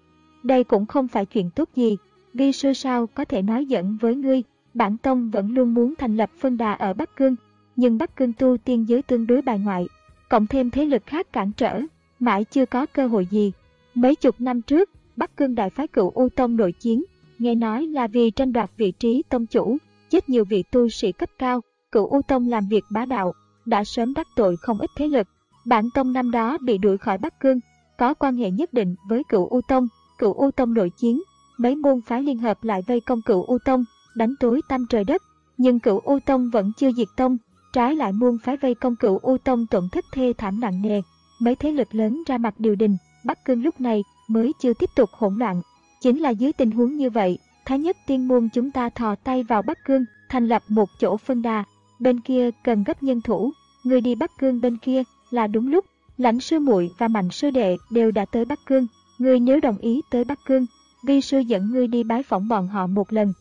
Đây cũng không phải chuyện tốt gì, vi sư sao có thể nói giỡn với ngươi, bản tông vẫn luôn muốn thành lập phân đà ở Bắc Cương, nhưng Bắc Cương tu tiên giới tương đối bài ngoại, cộng thêm thế lực khác cản trở, mãi chưa có cơ hội gì. Mấy chục năm trước, Bắc Cương đại phái Cửu U Tông nội chiến, nghe nói là vì tranh đoạt vị trí tông chủ, chết nhiều vị tu sĩ cấp cao. Cửu U Tông làm việc bá đạo, đã sớm đắc tội không ít thế lực. Bản tông năm đó bị đuổi khỏi Bắc Cương, có quan hệ nhất định với Cửu U Tông. Cửu U Tông nội chiến, mấy môn phái liên hợp lại vây công Cửu U Tông, đánh tối tăm trời đất. Nhưng Cửu U Tông vẫn chưa diệt tông, trái lại môn phái vây công Cửu U Tông tổn thất thê thảm nặng nề. Mấy thế lực lớn ra mặt điều đình, Bắc Cương lúc này mới chưa tiếp tục hỗn loạn. Chính là dưới tình huống như vậy, Thái Nhất Tiên Môn chúng ta thò tay vào Bắc Cương, thành lập một chỗ phân đà. Bên kia cần gấp nhân thủ, người đi Bắc Cương bên kia là đúng lúc. Lãnh sư muội và Mạnh sư đệ đều đã tới Bắc Cương, ngươi nếu đồng ý tới Bắc Cương, vi sư dẫn ngươi đi bái phỏng bọn họ một lần.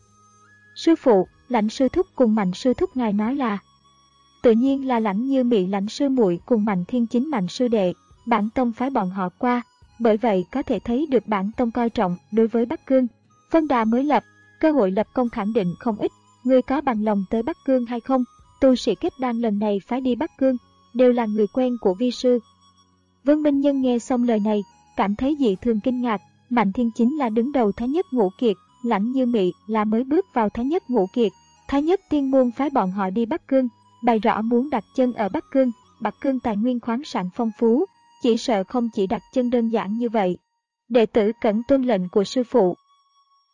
Sư phụ, Lãnh sư thúc cùng Mạnh sư thúc ngài nói là? Tự nhiên là Lãnh Như Mị Lãnh sư muội cùng Mạnh Thiên Chính Mạnh sư đệ, bản tông phái bọn họ qua, bởi vậy có thể thấy được bản tông coi trọng đối với Bắc Cương. Phân đà mới lập, cơ hội lập công khẳng định không ít, ngươi có bằng lòng tới Bắc Cương hay không? Tu sĩ kết đan lần này phái đi Bắc Cương, đều là người quen của vi sư. Vương Minh Nhân nghe xong lời này, cảm thấy dị thường kinh ngạc. Mạnh Thiên Chính là đứng đầu Thái Nhất Ngũ Kiệt, Lãnh Như Mị là mới bước vào Thái Nhất Ngũ Kiệt. Thái Nhất Tiên Môn phái bọn họ đi Bắc Cương, bày rõ muốn đặt chân ở Bắc Cương. Bắc Cương tài nguyên khoáng sản phong phú, chỉ sợ không chỉ đặt chân đơn giản như vậy. Đệ tử cẩn tuân lệnh của sư phụ.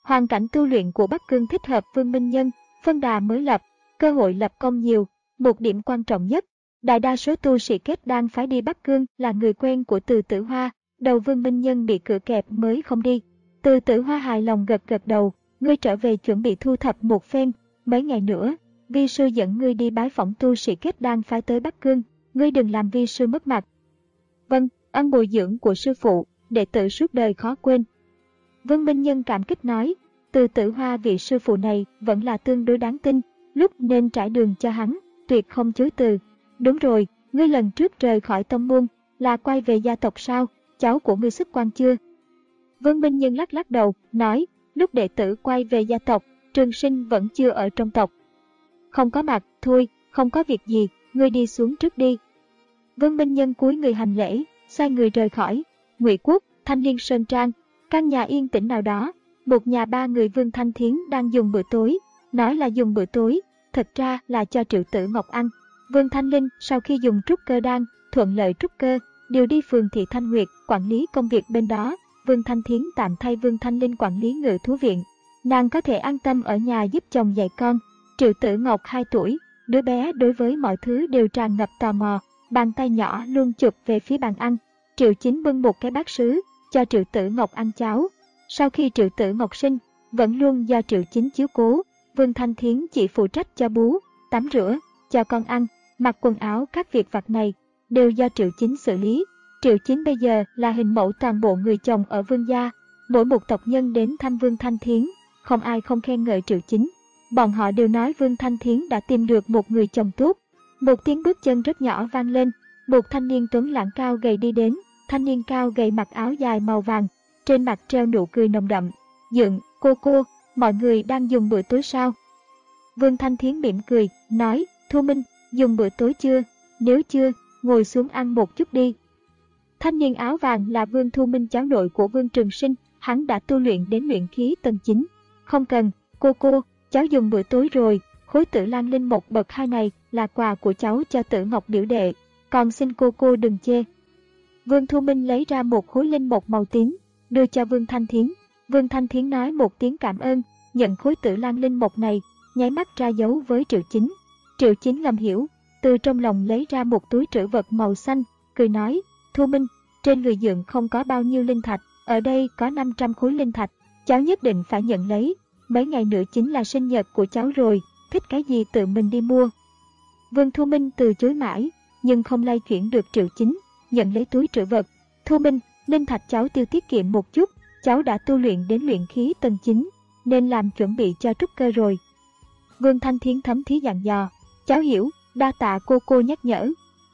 Hoàn cảnh tu luyện của Bắc Cương thích hợp Vương Minh Nhân, phân đà mới lập, cơ hội lập công nhiều. Một điểm quan trọng nhất, đại đa số tu sĩ kết đan phái đi Bắc Cương là người quen của Từ Tử Hoa, đầu Vương Minh Nhân bị cửa kẹp mới không đi. Từ Tử Hoa hài lòng gật gật đầu, ngươi trở về chuẩn bị thu thập một phen, mấy ngày nữa, vi sư dẫn ngươi đi bái phỏng tu sĩ kết đan phái tới Bắc Cương, ngươi đừng làm vi sư mất mặt. Vâng, ân bồi dưỡng của sư phụ, đệ tử suốt đời khó quên. Vương Minh Nhân cảm kích nói, Từ Tử Hoa vị sư phụ này vẫn là tương đối đáng tin, lúc nên trải đường cho hắn, tuyệt không chối từ. Đúng rồi, ngươi lần trước rời khỏi tông môn, là quay về gia tộc sao, cháu của ngươi xuất quan chưa? Vương Minh Nhân lắc lắc đầu, nói, lúc đệ tử quay về gia tộc, Trường Sinh vẫn chưa ở trong tộc. Không có mặt, thôi, không có việc gì, ngươi đi xuống trước đi. Vương Minh Nhân cúi người hành lễ, xoay người rời khỏi. Ngụy Quốc, Thanh Liên Sơn Trang, căn nhà yên tĩnh nào đó, một nhà ba người Vương Thanh Thiến đang dùng bữa tối. Nói là dùng bữa tối, thật ra là cho Triệu Tử Ngọc ăn. Vương Thanh Linh sau khi dùng trúc cơ đan, thuận lợi trúc cơ, điều đi phường thị Thanh Nguyệt quản lý công việc bên đó. Vương Thanh Thiến tạm thay Vương Thanh Linh quản lý ngự thú viện. Nàng có thể an tâm ở nhà giúp chồng dạy con. Triệu Tử Ngọc hai tuổi, đứa bé đối với mọi thứ đều tràn ngập tò mò, bàn tay nhỏ luôn chụp về phía bàn ăn. Triệu Chính bưng một cái bát sứ, cho Triệu Tử Ngọc ăn cháo. Sau khi Triệu Tử Ngọc sinh, vẫn luôn do Triệu Chính chiếu cố, Vương Thanh Thiến chỉ phụ trách cho bú, tắm rửa, cho con ăn, mặc quần áo, các việc vặt này đều do Triệu Chính xử lý. Triệu Chính bây giờ là hình mẫu toàn bộ người chồng ở Vương gia, mỗi một tộc nhân đến thăm Vương Thanh Thiến, không ai không khen ngợi Triệu Chính. Bọn họ đều nói Vương Thanh Thiến đã tìm được một người chồng tốt. Một tiếng bước chân rất nhỏ vang lên, một thanh niên tuấn lãng cao gầy đi đến. Thanh niên cao gầy mặc áo dài màu vàng, trên mặt treo nụ cười nồng đậm. Dượng, cô cô, mọi người đang dùng bữa tối sao? Vương Thanh Thiến mỉm cười, nói, Thu Minh, dùng bữa tối chưa? Nếu chưa, ngồi xuống ăn một chút đi. Thanh niên áo vàng là Vương Thu Minh, cháu nội của Vương Trường Sinh, hắn đã tu luyện đến luyện khí tầng chín. Không cần, cô cô, cháu dùng bữa tối rồi, khối Tử Lan Linh một bậc hai này là quà của cháu cho Tử Ngọc biểu đệ, còn xin cô cô đừng chê. Vương Thu Minh lấy ra một khối linh một màu tím, đưa cho Vương Thanh Thiến. Vương Thanh Thiến nói một tiếng cảm ơn, nhận khối Tử Lan Linh một này, nháy mắt ra dấu với Triệu Chính. Triệu Chính ngầm hiểu, từ trong lòng lấy ra một túi trữ vật màu xanh, cười nói, Thu Minh, trên người dượng không có bao nhiêu linh thạch, ở đây có năm trăm khối linh thạch, cháu nhất định phải nhận lấy, mấy ngày nữa chính là sinh nhật của cháu rồi, thích cái gì tự mình đi mua. Vương Thu Minh từ chối mãi, nhưng không lay chuyển được Triệu Chính, nhận lấy túi trữ vật. Thu Minh, linh thạch cháu tiêu tiết kiệm một chút, cháu đã tu luyện đến luyện khí tầng chín, nên làm chuẩn bị cho trúc cơ rồi. Vương Thanh Thiến thấm thí dặn dò, cháu hiểu, đa tạ cô cô nhắc nhở.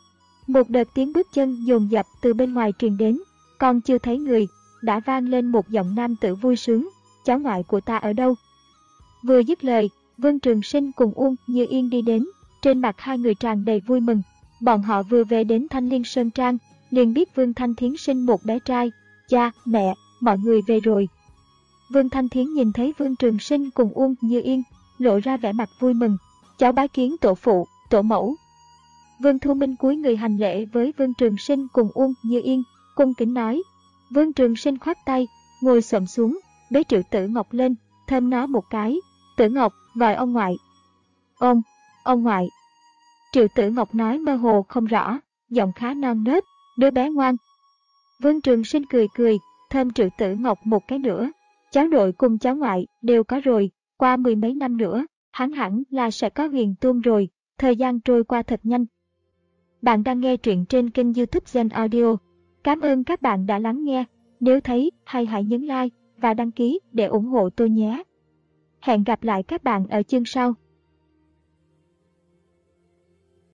Một đợt tiếng bước chân dồn dập từ bên ngoài truyền đến, còn chưa thấy người, đã vang lên một giọng nam tử vui sướng, cháu ngoại của ta ở đâu? Vừa dứt lời, Vương Trường Sinh cùng Uông Như Yên đi đến, trên mặt hai người tràn đầy vui mừng. Bọn họ vừa về đến Thanh Liên Sơn Trang, liền biết Vương Thanh Thiến sinh một bé trai. Cha, mẹ, mọi người về rồi. Vương Thanh Thiến nhìn thấy Vương Trường Sinh cùng Uông Như Yên, lộ ra vẻ mặt vui mừng. Cháu bái kiến tổ phụ, tổ mẫu. Vương Thu Minh cúi người hành lễ với Vương Trường Sinh cùng Uông Như Yên, cung kính nói. Vương Trường Sinh khoát tay, ngồi xổm xuống, bế Triệu Tử Ngọc lên, thơm nó một cái. Tử Ngọc, gọi ông ngoại. Ông, ông ngoại. Triệu Tử Ngọc nói mơ hồ không rõ, giọng khá non nớt, đứa bé ngoan. Vương Trường Sinh cười cười, thơm Triệu Tử Ngọc một cái nữa. Cháu nội cùng cháu ngoại đều có rồi, qua mười mấy năm nữa, hắn hẳn là sẽ có Huyền Tôn rồi, thời gian trôi qua thật nhanh. Bạn đang nghe truyện trên kênh YouTube Gen Audio. Cảm ơn các bạn đã lắng nghe, nếu thấy hay hãy nhấn like và đăng ký để ủng hộ tôi nhé. Hẹn gặp lại các bạn ở chương sau.